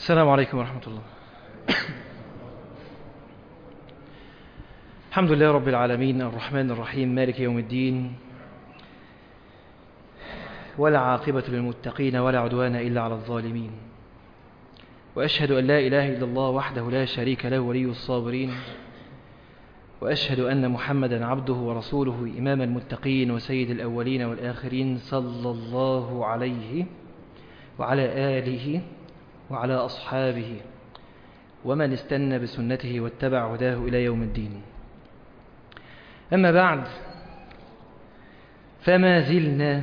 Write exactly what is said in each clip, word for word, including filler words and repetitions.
السلام عليكم ورحمة الله. الحمد لله رب العالمين الرحمن الرحيم مالك يوم الدين، ولا عاقبة للمتقين ولا عدوان إلا على الظالمين، وأشهد أن لا إله إلا الله وحده لا شريك له ولي الصابرين، وأشهد أن محمدا عبده ورسوله إمام المتقين وسيد الأولين والآخرين، صلى الله عليه وعلى آله وعلى أصحابه ومن استنى بسنته واتبع هداه إلى يوم الدين. أما بعد، فما زلنا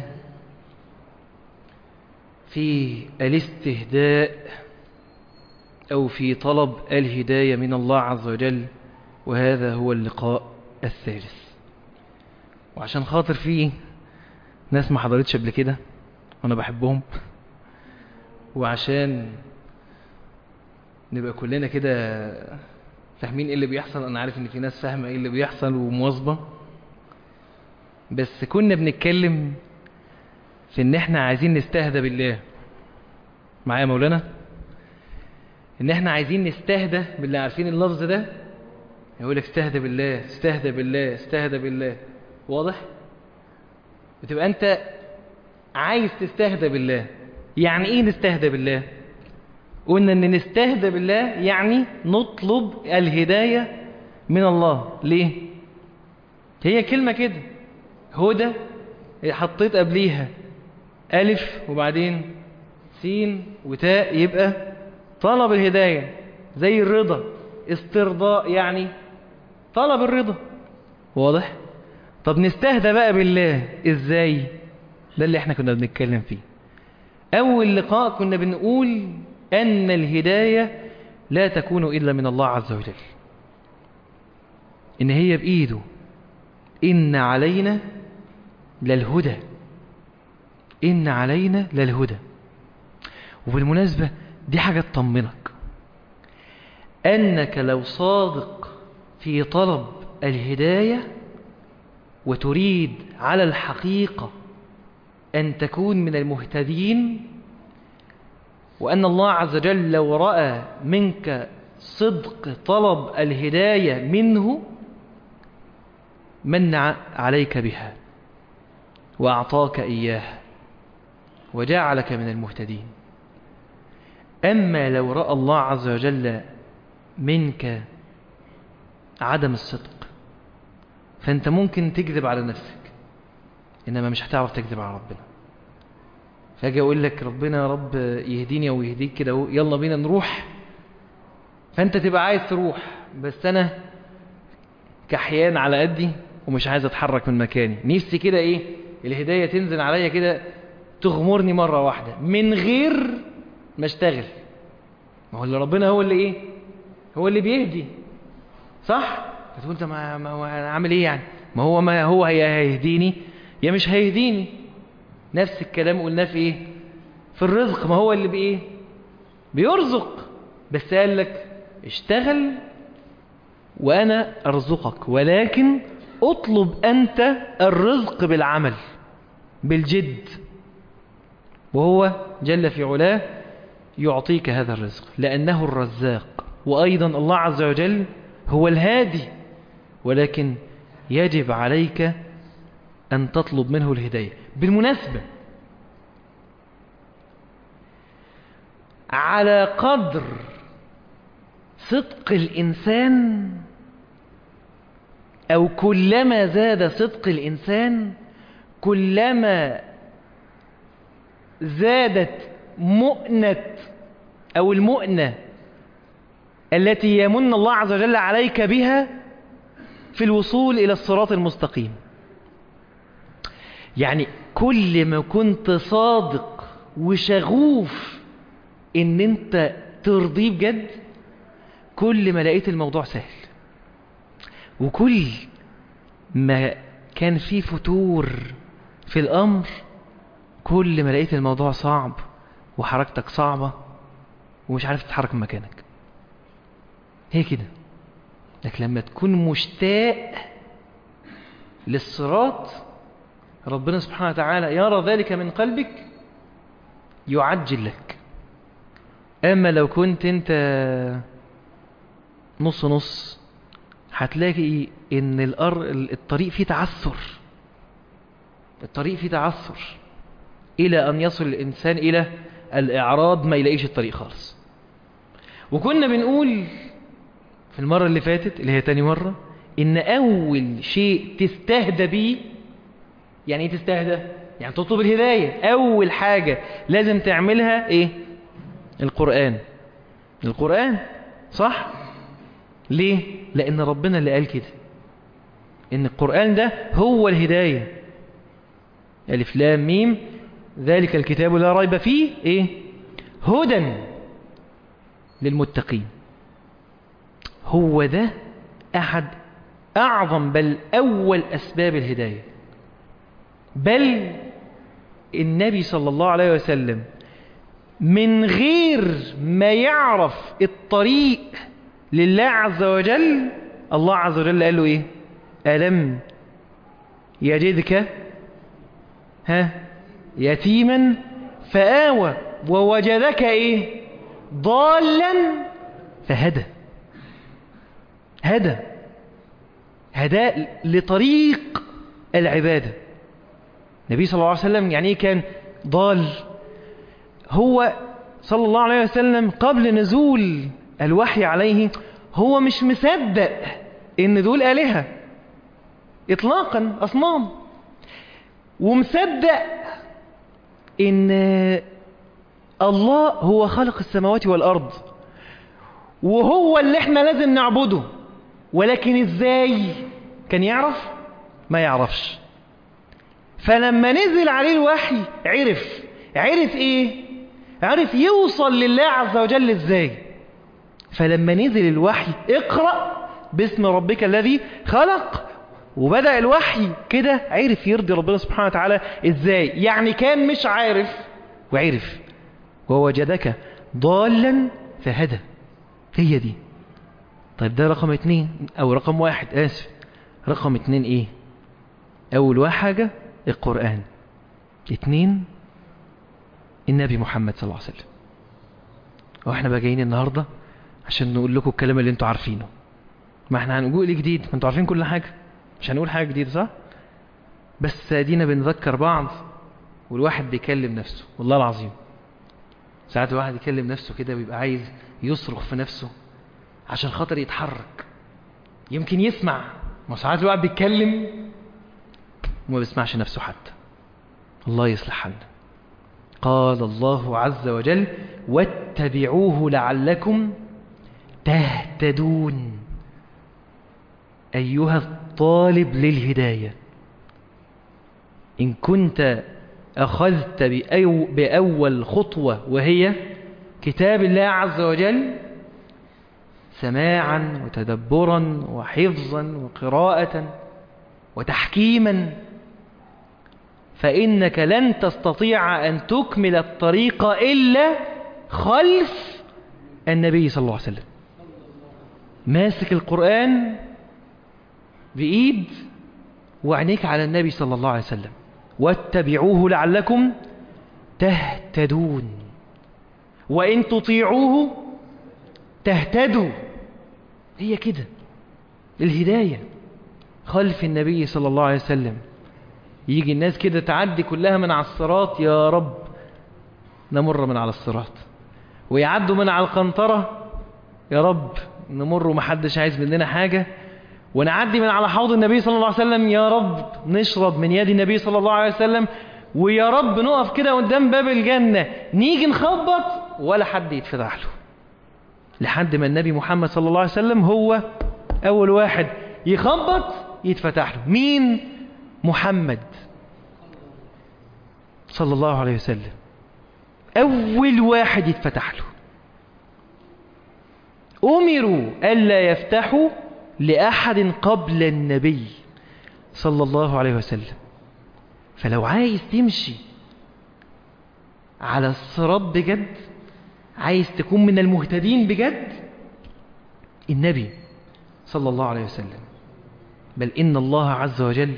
في الاستهداء أو في طلب الهداية من الله عز وجل، وهذا هو اللقاء الثالث. وعشان خاطر فيه ناس ما حضرتش قبل كده وأنا بحبهم، وعشان نبقى كلنا كده فاهمين ايه اللي بيحصل. انا عارف ان في ناس فاهمه ايه اللي بيحصل ومواظبه، بس كنا بنتكلم في ان احنا عايزين نستهدى بالله. معايا مولانا؟ ان احنا عايزين نستهدى بالله. عارفين اللفظ ده؟ يقول لك استهدى بالله، استهدى بالله، استهدى بالله. واضح؟ بتبقى انت عايز تستهدى بالله. يعني ايه نستهدى بالله؟ قلنا ان نستهدى بالله يعني نطلب الهداية من الله. ليه؟ هي كلمة كده، هدى، حطيت قبليها ألف وبعدين سين وتاء، يبقى طلب الهداية. زي الرضا، استرضاء يعني طلب الرضا. واضح؟ طب نستهدى بقى بالله ازاي؟ ده اللي احنا كنا بنتكلم فيه. أول لقاء كنا بنقول أن الهداية لا تكون إلا من الله عز وجل، إن هي بإيده. إن علينا للهدى، إن علينا للهدى. وبالمناسبة دي حاجة تطمنك، أنك لو صادق في طلب الهداية وتريد على الحقيقة أن تكون من المهتدين، وأن الله عز وجل لو رأى منك صدق طلب الهداية منه من عليك بها وأعطاك إياها وجعلك من المهتدين. أما لو رأى الله عز وجل منك عدم الصدق، فأنت ممكن تكذب على نفسك، إنما مش هتعرف تكذب على ربنا. فاجي اقول لك ربنا يا رب يهديني ويهديك كده، يلا بينا نروح، فانت تبقى عايز تروح، بس انا كحيان على قدي ومش عايز اتحرك من مكاني. نفسي كده ايه، الهداية تنزل عليا كده تغمرني مرة واحدة من غير ما اشتغل. ما هو اللي ربنا هو اللي ايه، هو اللي بيهدي، صح؟ فتقول انت ما, ما انا عامل ايه يعني؟ ما هو ما هو هيهديني يا مش هيهديني. نفس الكلام قلناه في ايه؟ في الرزق. ما هو اللي بايه، بيرزق، بس قال لك اشتغل وانا ارزقك، ولكن اطلب انت الرزق بالعمل بالجد، وهو جل في علاه يعطيك هذا الرزق، لانه الرزاق. وايضا الله عز وجل هو الهادي، ولكن يجب عليك أن تطلب منه الهداية. بالمناسبة، على قدر صدق الإنسان، أو كلما زاد صدق الإنسان كلما زادت مؤنة أو المؤنة التي يمن الله عز وجل عليك بها في الوصول إلى الصراط المستقيم. يعني كل ما كنت صادق وشغوف ان انت ترضيه بجد، كل ما لقيت الموضوع سهل. وكل ما كان فيه فتور في الامر، كل ما لقيت الموضوع صعب وحركتك صعبة ومش عارف تتحرك من مكانك. هي كده. لكن لما تكون مشتاق للصراط، ربنا سبحانه وتعالى يرى ذلك من قلبك، يعجل لك أما لو كنت أنت نص نص هتلاقي إن الأر... الطريق فيه تعثر، الطريق فيه تعثر إلى أن يصل الإنسان إلى الإعراض، ما يلاقيش الطريق خالص. وكنا بنقول في المرة اللي فاتت اللي هي تاني مرة إن أول شيء تستهدى به، يعني إيه تستهدى؟ يعني تطلب الهداية. أول حاجة لازم تعملها إيه؟ القرآن. القرآن صح؟ ليه؟ لأن ربنا اللي قال كده، إن القرآن ده هو الهداية. ألف لام ميم ذلك الكتاب لا ريب فيه إيه؟ هدى للمتقين. هو ده أحد أعظم بل أول أسباب الهداية. بل النبي صلى الله عليه وسلم من غير ما يعرف الطريق لله عز وجل، الله عز وجل قال له إيه؟ ألم يجدك ها يتيما فآوى ووجدك إيه؟ ضالا فهدى. هدى هدى لطريق العبادة. النبي صلى الله عليه وسلم يعني إيه كان ضال؟ هو صلى الله عليه وسلم قبل نزول الوحي عليه هو مش مصدق إن دول آلهة إطلاقا، أصنام، ومصدق إن الله هو خالق السماوات والأرض وهو اللي احنا لازم نعبده. ولكن ازاي كان يعرف؟ ما يعرفش. فلما نزل عليه الوحي عرف. عرف ايه؟ عرف يوصل لله عز وجل ازاي. فلما نزل الوحي اقرأ باسم ربك الذي خلق، وبدأ الوحي كده، عرف يرضي ربنا سبحانه وتعالى ازاي. يعني كان مش عارف وعرف. ووجدك ضالا فهدى. هي دي. طيب ده رقم اتنين او رقم واحد، اسف. رقم اتنين ايه؟ اول حاجة القرآن، اتنين النبي محمد صلى الله عليه وسلم. واحنا بقى جايين النهاردة عشان نقول لكم الكلام اللي انتوا عارفينه. ما احنا هنقول ايه جديد؟ ما انتوا عارفين كل حاجة، مش هنقول حاجة جديدة صح؟ بس دينا بنذكر بعض، والواحد بيكلم نفسه. والله العظيم ساعات الواحد يكلم نفسه كده بيبقى عايز يصرخ في نفسه عشان خاطر يتحرك، يمكن يسمع. ما ساعات الواحد بيتكلم وما بيسمعش نفسه حتى. الله يصلح حالنا. قال الله عز وجل واتبعوه لعلكم تهتدون. أيها الطالب للهداية، إن كنت أخذت بأو بأول خطوة وهي كتاب الله عز وجل سماعا وتدبرا وحفظا وقراءة وتحكيما، فإنك لن تستطيع أن تكمل الطريق إلا خلف النبي صلى الله عليه وسلم. ماسك القرآن بإيد وعينيك على النبي صلى الله عليه وسلم. واتبعوه لعلكم تهتدون وإن تطيعوه تهتدوا. هي كده الهداية، خلف النبي صلى الله عليه وسلم. يجي الناس كده تعدي كلها من على الصراط، يا رب نمر من على الصراط، ويعدوا من على القنطرة، يا رب نمر ومحدش عايز مننا حاجة، ونعدي من على حوض النبي صلى الله عليه وسلم، يا رب نشرب من يد النبي صلى الله عليه وسلم، ويا رب نقف كده قدام باب الجنة نيجي نخبط ولا حد يتفتح له، لحد ما النبي محمد صلى الله عليه وسلم هو أول واحد يخبط يتفتح له. مين؟ محمد صلى الله عليه وسلم، أول واحد يتفتح له. أمروا ألا يفتحوا لأحد قبل النبي صلى الله عليه وسلم. فلو عايز تمشي على الصراط بجد، عايز تكون من المهتدين بجد، النبي صلى الله عليه وسلم. بل إن الله عز وجل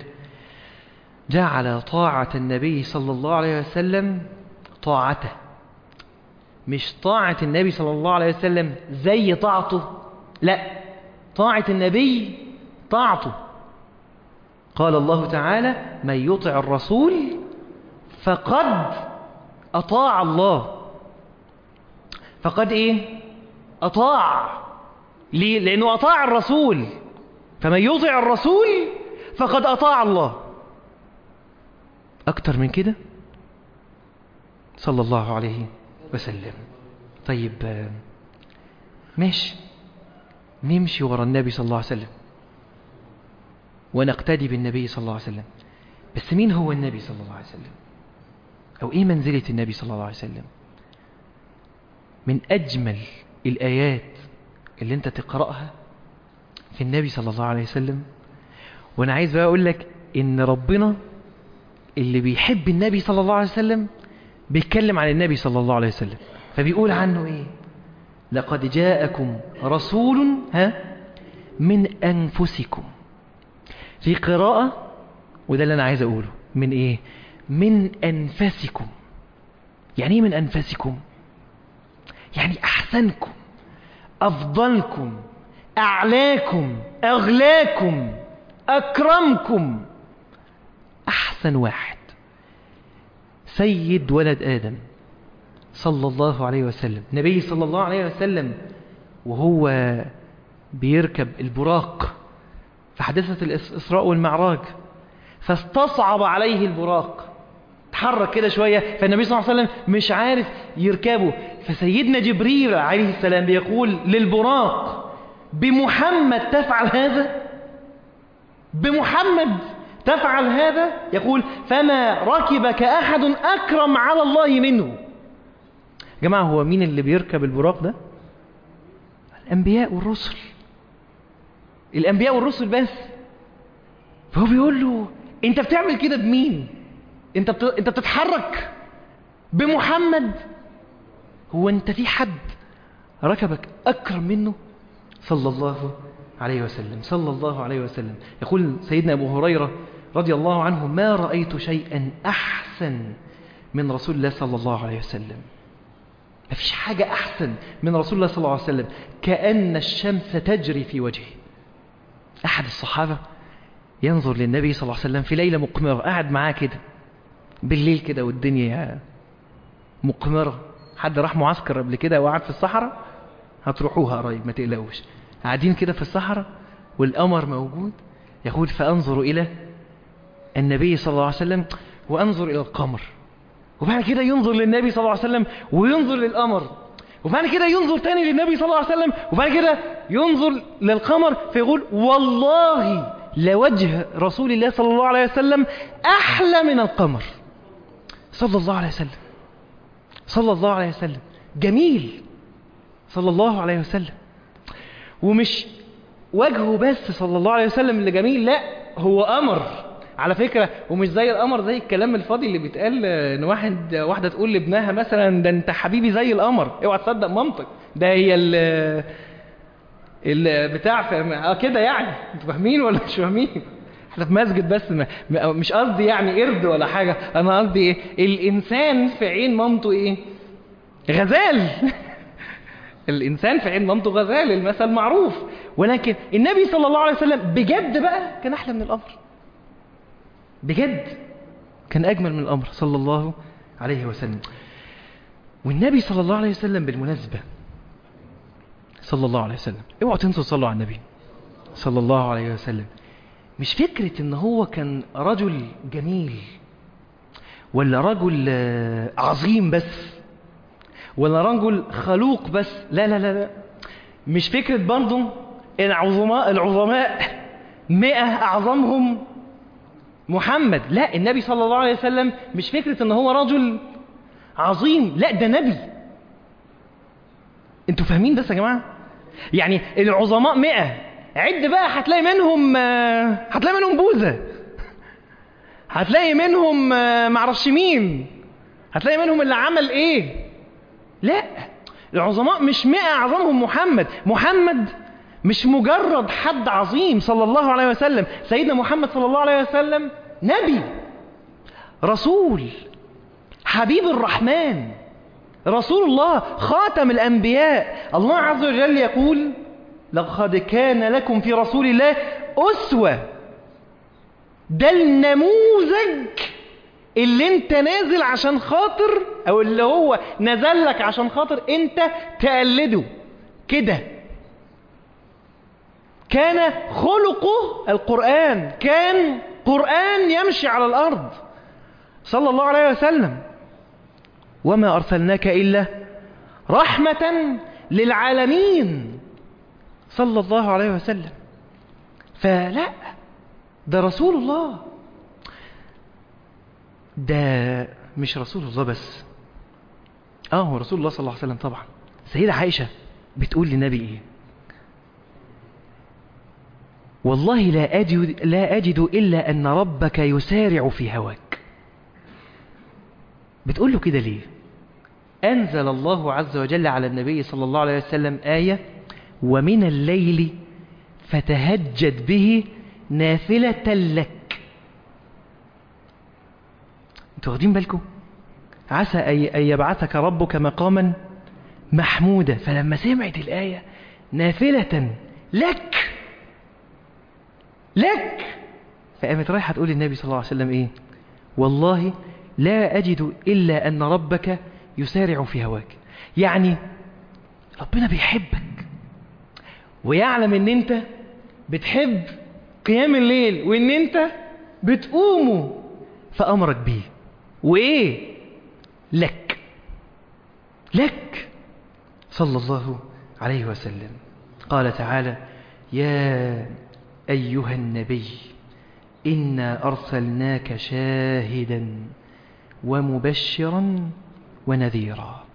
جعل طاعة النبي صلى الله عليه وسلم طاعته، مش طاعة النبي صلى الله عليه وسلم زي طاعته، لا، طاعة النبي طاعته. قال الله تعالى من يطع الرسول فقد أطاع الله. فقد إيه؟ أطاع. ليه؟ لأنه أطاع الرسول، فمن يطع الرسول فقد أطاع الله. أكتر من كده صلى الله عليه وسلم. طيب ماشي، نمشي ورا النبي صلى الله عليه وسلم ونقتدي بالنبي صلى الله عليه وسلم، بس مين هو النبي صلى الله عليه وسلم؟ أو إيه منزلة النبي صلى الله عليه وسلم؟ من أجمل الآيات اللي أنت تقرأها في النبي صلى الله عليه وسلم. وأنا عايز بقى أقول لك إن ربنا اللي بيحب النبي صلى الله عليه وسلم بيتكلم عن النبي صلى الله عليه وسلم، فبيقول عنه إيه؟ لقد جاءكم رسول ها من أنفسكم. في قراءة، وده اللي أنا عايز أقوله، من إيه؟ من أنفسكم. يعني إيه من أنفسكم؟ يعني أحسنكم، أفضلكم، أعلاكم، أغلاكم، أكرمكم، أحسن واحد، سيد ولد آدم صلى الله عليه وسلم. نبي صلى الله عليه وسلم وهو بيركب البراق في حادثة الإسراء والمعراج، فاستصعب عليه البراق، تحرك كده شوية، فالنبي صلى الله عليه وسلم مش عارف يركبه، فسيدنا جبريل عليه السلام بيقول للبراق بمحمد تفعل هذا؟ بمحمد تفعل هذا؟ يقول فما ركبك أحد أكرم على الله منه. جماعة، هو مين اللي بيركب البراق ده؟ الأنبياء والرسل، الأنبياء والرسل بس. فهو بيقول له أنت بتعمل كده بمين؟ أنت بت... أنت بتتحرك بمحمد؟ هو أنت في حد ركبك أكرم منه؟ صلى الله عليه وسلم، صلى الله عليه وسلم. يقول سيدنا أبو هريرة رضي الله عنه ما رأيت شيئا أحسن من رسول الله صلى الله عليه وسلم. ما فيش حاجة أحسن من رسول الله صلى الله عليه وسلم، كأن الشمس تجري في وجهه. أحد الصحابة ينظر للنبي صلى الله عليه وسلم في ليلة مقمرة، قاعد معاه كده بالليل كده والدنيا مقمرة. حد راح معسكر قبل كده وقعد في الصحراء؟ هتروحوها قريب ما تقلقوش. قاعدين كده في الصحراء والقمر موجود. يقول فأنظر إلى النبي صلى الله عليه وسلم وأنظر إلى القمر، وبعد كده ينظر للنبي صلى الله عليه وسلم وينظر للقمر، وبعد كده ينظر تاني للنبي صلى الله عليه وسلم، وبعد كده ينظر للقمر، فيقول والله لوجه رسول الله صلى الله عليه وسلم أحلى من القمر. صلى الله عليه وسلم، صلى الله عليه وسلم، جميل صلى الله عليه وسلم. ومش وجهه بس صلى الله عليه وسلم اللي جميل، لا، هو قمر على فكرة. ومش زي القمر زي الكلام الفاضي اللي بيتقال ان واحد واحدة تقول لابنها مثلا ده انت حبيبي زي القمر. اوعى تصدق مامتك، ده هي ال ال بتاع اه كده يعني. انتوا فاهمين ولا مش فاهمين؟ احنا في مسجد بس ما مش قصدي يعني قرد ولا حاجة. انا قصدي ايه؟ الانسان في عين مامته ايه؟ غزال. الانسان في عين مامته غزال، المثل معروف. ولكن النبي صلى الله عليه وسلم بجد بقى كان احلى من القمر، بجد كان أجمل من الأمر صلى الله عليه وسلم. والنبي صلى الله عليه وسلم بالمناسبة صلى الله عليه وسلم، اوعوا تنسوا صلوا على النبي صلى الله عليه وسلم. مش فكرة ان هو كان رجل جميل ولا رجل عظيم بس ولا رجل خلوق بس، لا لا لا لا. مش فكرة برضو العظماء العظماء مئة أعظمهم محمد، لا. النبي صلى الله عليه وسلم مش فكرة ان هو رجل عظيم، لا، ده نبي. انتوا فاهمين بس يا جماعة؟ يعني العظماء مئة، عد بقى هتلاقي منهم هتلاقي منهم بوذا، هتلاقي منهم معرفش مين، هتلاقي منهم اللي عمل ايه. لا، العظماء مش مئة اعظمهم محمد. محمد مش مجرد حد عظيم صلى الله عليه وسلم. سيدنا محمد صلى الله عليه وسلم نبي، رسول، حبيب الرحمن، رسول الله خاتم الأنبياء. الله عز وجل يقول لقد كان لكم في رسول الله أسوة. ده النموذج اللي انت نازل عشان خاطر، او اللي هو نزل لك عشان خاطر انت تقلده كده. كان خلقه القرآن، كان قرآن يمشي على الأرض صلى الله عليه وسلم. وما أرسلناك إلا رحمة للعالمين صلى الله عليه وسلم. فلا، ده رسول الله. ده مش رسول الله بس، اه هو رسول الله صلى الله عليه وسلم طبعا. سيدة عائشة بتقول للنبي ايه؟ والله لا أجد, لا أجد إلا أن ربك يسارع في هواك. بتقول له كده ليه؟ أنزل الله عز وجل على النبي صلى الله عليه وسلم آية ومن الليل فتهجد به نافلة لك. انتوا واخدين بالكم؟ عسى أن يبعثك ربك مقاما محمودا. فلما سمعت الآية نافلة لك لك فقامت رايحة تقول للنبي صلى الله عليه وسلم ايه؟ والله لا أجد إلا أن ربك يسارع في هواك. يعني ربنا بيحبك ويعلم ان انت بتحب قيام الليل وان انت بتقومه، فأمرك بيه. وايه؟ لك لك صلى الله عليه وسلم. قال تعالى يا أيها النبي إنا أرسلناك شاهدا ومبشرا ونذيرا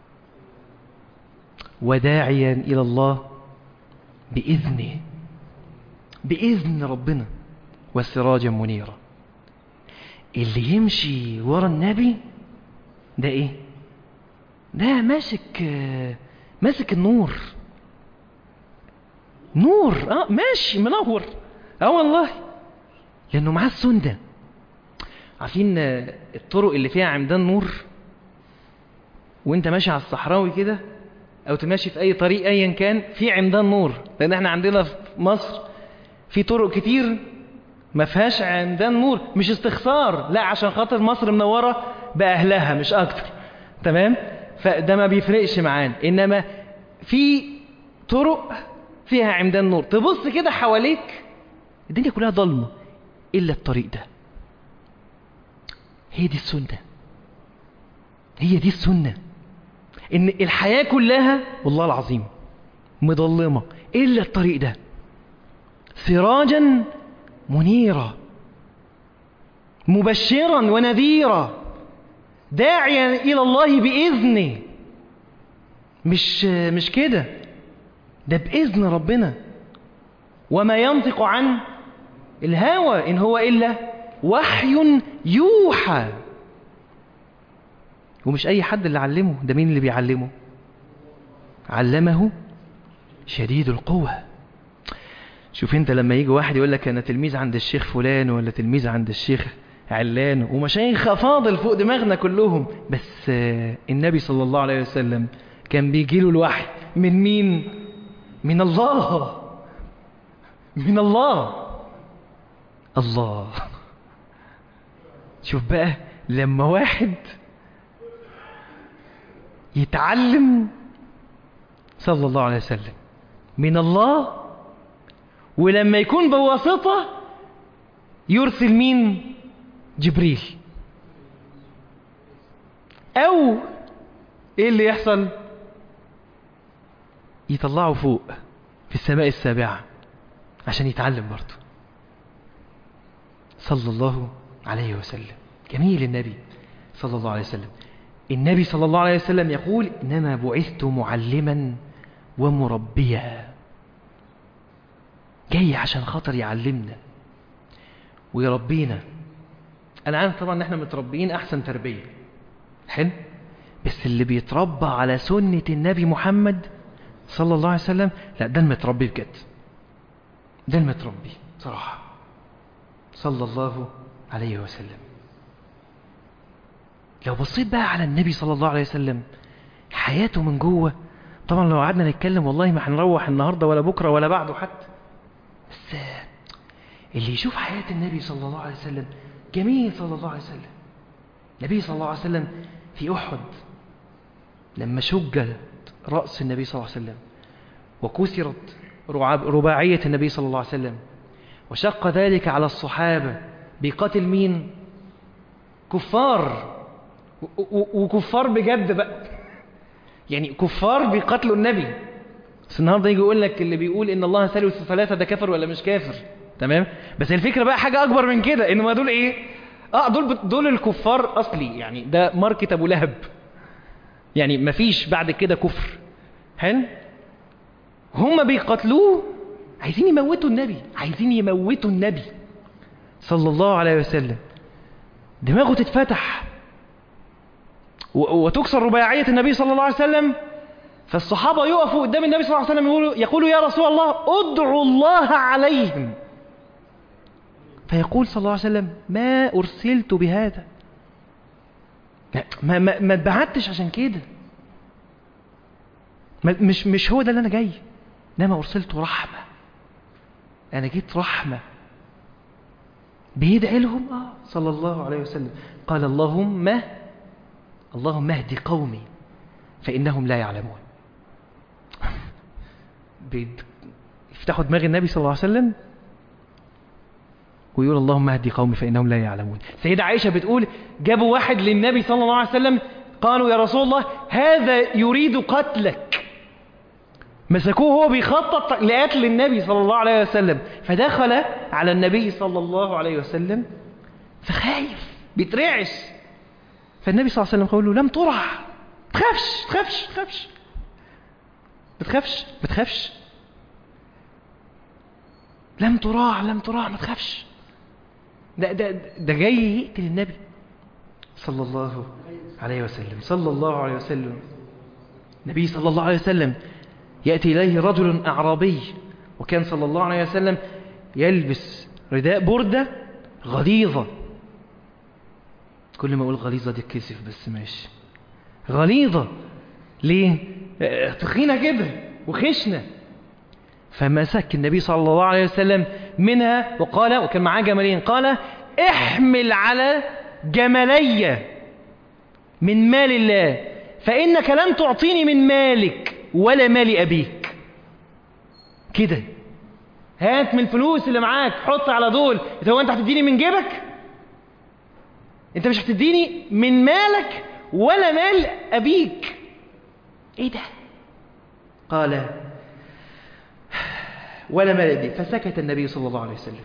وداعيا إلى الله بإذنه، بإذن ربنا، وسراجا منيرا. اللي يمشي ورا النبي ده ايه؟ ده ماسك ماسك النور، نور، اه ماشي منور، اه والله، لانه معاه السنة. عارفين الطرق اللي فيها عمدان نور وانت ماشي على الصحراوي كده، او تماشي في اي طريق ايا كان في عمدان نور؟ لان احنا عندنا في مصر في طرق كتير ما فيهاش عمدان نور، مش استخسار، لا، عشان خاطر مصر منورة بأهلها مش اكتر، تمام؟ فده ما بيفرقش معانا. انما في طرق فيها عمدان نور تبص كده حواليك الدنيا كلها ضلمة الا الطريق ده. هي دي السنة، هي دي السنة، ان الحياة كلها والله العظيم مضلمة الا الطريق ده، سراجا منيرا مبشرا ونذيرا داعيا الى الله باذنه. مش مش كده، ده باذن ربنا. وما ينطق عن الهوى ان هو الا وحي يوحى. ومش اي حد اللي علمه، ده مين اللي بيعلمه؟ علمه شديد القوة. شوف انت لما يجي واحد يقول لك انا تلميذ عند الشيخ فلان ولا تلميذ عند الشيخ علان، ومشايخ فاضل فوق دماغنا كلهم، بس النبي صلى الله عليه وسلم كان بيجي له الوحي من مين؟ من الله، من الله الله. شوف بقى لما واحد يتعلم صلى الله عليه وسلم من الله، ولما يكون بواسطة يرسل مين؟ جبريل. او ايه اللي يحصل؟ يطلعه فوق في السماء السابعة عشان يتعلم برضه صلى الله عليه وسلم. جميل النبي صلى الله عليه وسلم. النبي صلى الله عليه وسلم يقول إنما بعثت معلما ومربيا. جاي عشان خاطر يعلمنا ويربينا. أنا عارف طبعا إن احنا متربيين أحسن تربية، حلو، بس اللي بيتربى على سنة النبي محمد صلى الله عليه وسلم، لا، ده المتربي بجد، ده المتربي صراحة صلى الله عليه وسلم. لو بصيت بقى على النبي صلى الله عليه وسلم حياته من جوه. طبعا لو قعدنا نتكلم والله ما هنروح النهاردة ولا بكرة ولا بعده حتى. بس اللي يشوف حياة النبي صلى الله عليه وسلم جميل صلى الله عليه وسلم. النبي صلى الله عليه وسلم في أحد لما شج رأس النبي صلى الله عليه وسلم وكسرت رباعية النبي صلى الله عليه وسلم، وشق ذلك على الصحابة بقتل مين؟ كفار، وكفار بجد بقى، يعني كفار بيقتلوا النبي. بس النهارده يجي يقول لك اللي بيقول ان الله ثالث ثلاثة ده كافر ولا مش كافر؟ تمام. بس الفكرة بقى حاجة اكبر من كده، ان ما دول ايه؟ اه دول دول الكفار اصلي، يعني ده ماركة ابو لهب، يعني مفيش بعد كده كفر. حلو. هم بيقتلوه، عايزين يموتوا النبي، عايزين يموتوا النبي صلى الله عليه وسلم. دماغه تتفتح وتكسر رباعية النبي صلى الله عليه وسلم. فالصحابة يقفوا قدام النبي صلى الله عليه وسلم يقولوا, يقولوا يا رسول الله ادعوا الله عليهم. فيقول صلى الله عليه وسلم ما أرسلت بهذا، ما, ما, ما اتبعتش عشان كده، مش, مش هو ده اللي أنا جاي، إنما أرسلت رحمة، أنا جيت رحمة. بيدعي لهم آه صلى الله عليه وسلم. قال اللهم اللهم اهد قومي فإنهم لا يعلمون. يفتحوا دماغ النبي صلى الله عليه وسلم ويقول اللهم اهدي قومي فإنهم لا يعلمون. سيدة عائشة بتقول جابوا واحد للنبي صلى الله عليه وسلم قالوا يا رسول الله هذا يريد قتلك، مسكوه هو بيخطط لقتل النبي صلى الله عليه وسلم. فدخل على النبي صلى الله عليه وسلم فخايف بيترعش. فالنبي صلى الله عليه وسلم قال له لم ترع، تخافش تخافش تخافش بتخافش بتخافش لم تراع لم تراع ما تخافش. ده, ده, ده جاي يقتل النبي صلى الله عليه وسلم. صلى الله عليه وسلم. النبي صلى الله عليه وسلم يأتي إليه رجل أعرابي، وكان صلى الله عليه وسلم يلبس رداء بردة غليظة. كل ما أقول غليظة دي كسف، بس ماشي غليظة ليه؟ تخينة كده وخشنة. فمسك النبي صلى الله عليه وسلم منها وقال، وكان معاه جملين، قال احمل على جملي من مال الله فإنك لم تعطيني من مالك ولا مال أبيك. كده هات من الفلوس اللي معاك حط على دول. هو انت هتديني من جيبك؟ انت مش هتديني من مالك ولا مال أبيك. ايه ده؟ قال ولا مال أبيك. فسكت النبي صلى الله عليه وسلم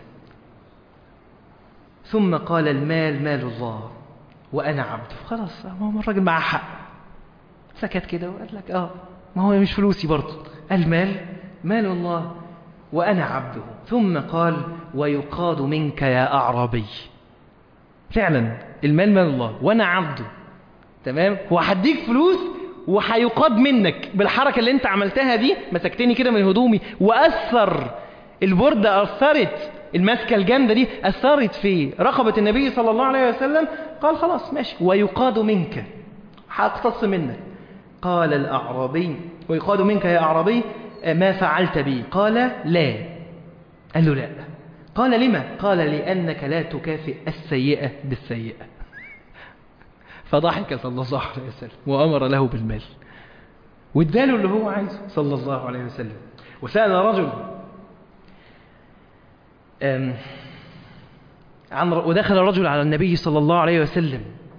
ثم قال المال مال الله وأنا عبده. خلاص هو الراجل معاه حق، سكت كده وقال لك اه ما هو مش فلوسي برضه، المال مال الله وأنا عبده. ثم قال ويقاد منك يا أعرابي. فعلا المال مال الله وأنا عبده، تمام. وهديك فلوس وهيقاد منك بالحركة اللي انت عملتها دي. مسكتني كده من هدومي وأثر البردة، أثرت المسكة الجامدة دي أثرت في رقبة النبي صلى الله عليه وسلم. قال خلاص ماشي ويقاد منك، هاقتص منك. قال الأعرابي ويقاد منك يا أعرابي ما فعلت بي؟ قال لا. قال له لا. قال لما؟ قال لأنك لا تكافئ السيئة بالسيئة. فضحك صلى الله عليه وسلم وأمر له بالمال واداله اللي هو عايزه صلى الله عليه وسلم. وسأل رجل عن ودخل رجل على النبي صلى الله عليه وسلم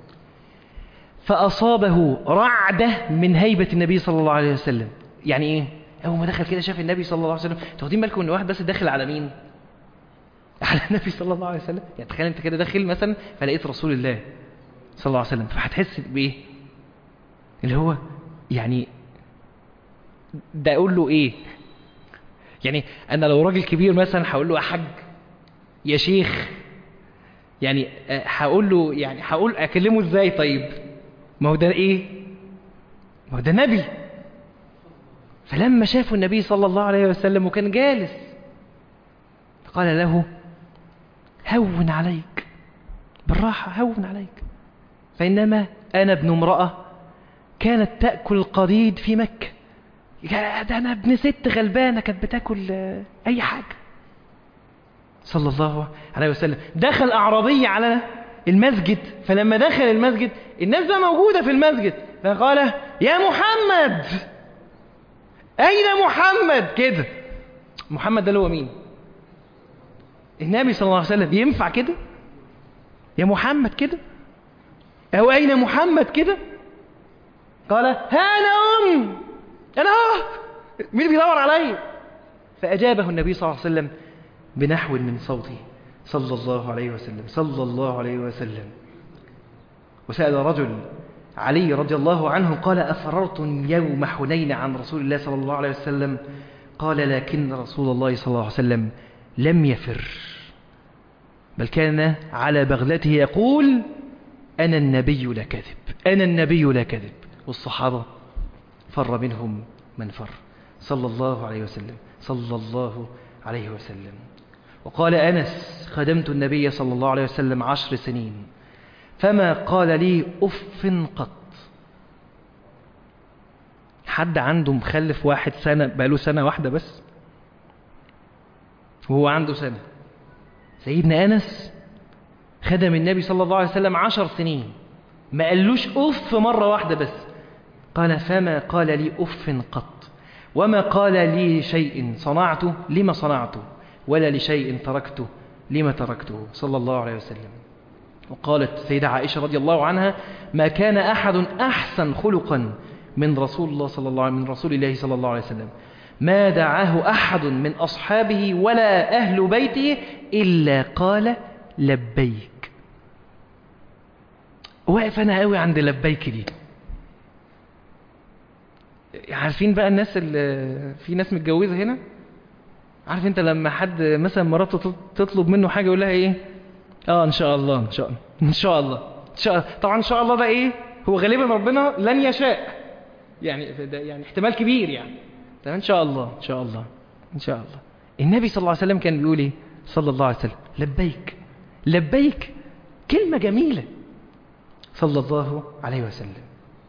فأصابه رعدة من هيبة النبي صلى الله عليه وسلم. يعني ايه؟ اول ما دخل كده شاف النبي صلى الله عليه وسلم. تاخدين بالكم ان واحد بس داخل على مين؟ على النبي صلى الله عليه وسلم. يعني تخيل انت كده داخل مثلا فلقيت رسول الله صلى الله عليه وسلم، فهتحس بايه؟ اللي هو يعني ده اقول له ايه؟ يعني انا لو راجل كبير مثلا هقول له يا حاج يا شيخ، يعني هقول له يعني هقول اكلمه ازاي؟ طيب ما هو ده ايه؟ ما هو ده نبي. فلما شافوا النبي صلى الله عليه وسلم وكان جالس قال له هون عليك، بالراحة هون عليك، فإنما أنا ابن امرأة كانت تأكل القديد في مكة. ده أنا ابن ست غلبانة كانت بتاكل أي حاجة. صلى الله عليه وسلم دخل أعرابي على المسجد، فلما دخل المسجد الناس بقى موجودة في المسجد، فقال يا محمد أين محمد؟ كده محمد ده اللي هو مين؟ النبي صلى الله عليه وسلم. ينفع كده؟ يا محمد كده؟ أو أين محمد كده؟ قال ها أنا أم أنا هو، مين بيدور علي؟ فأجابه النبي صلى الله عليه وسلم بنحو من صوته صلى الله عليه وسلم صلى الله عليه وسلم. وسأل رجل علي رضي الله عنه قال أفررتم يوم حنين عن رسول الله صلى الله عليه وسلم؟ قال لكن رسول الله صلى الله عليه وسلم لم يفر، بل كان على بغلته يقول أنا النبي لا كذب أنا النبي لا كذب. والصحابة فر منهم من فر صلى الله عليه وسلم صلى الله عليه وسلم. وقال أنس خدمت النبي صلى الله عليه وسلم عشر سنين فما قال لي أف قط. حد عنده مخلف واحد سنة بقاله سنة واحدة بس وهو عنده سنة؟ سيدنا أنس خدم النبي صلى الله عليه وسلم عشر سنين ما قالوش أف مرة واحدة بس. قال فما قال لي أف قط، وما قال لي شيء صنعته لما صنعته، ولا لشيء تركته لما تركته صلى الله عليه وسلم. وقالت سيدة عائشة رضي الله عنها ما كان أحد أحسن خلقا من رسول الله صلى الله من رسول الله صلى الله عليه وسلم، ما دعاه أحد من أصحابه ولا أهل بيته إلا قال لبيك. واقف أنا قوي عند لبيك دي. عارفين بقى الناس اللي في ناس متجوزة هنا، عارف انت لما حد مثلا مراته تطلب منه حاجة يقول لها ايه؟ اه ان شاء الله ان شاء الله ان شاء الله ان شاء الله. طبعا ان شاء الله ده ايه؟ هو غالبا ربنا لن يشاء، يعني ده يعني احتمال كبير يعني. تمام ان شاء الله ان شاء الله ان شاء الله. النبي صلى الله عليه وسلم كان بيقول ايه صلى الله عليه وسلم؟ لبيك لبيك، كلمة جميلة صلى الله عليه وسلم.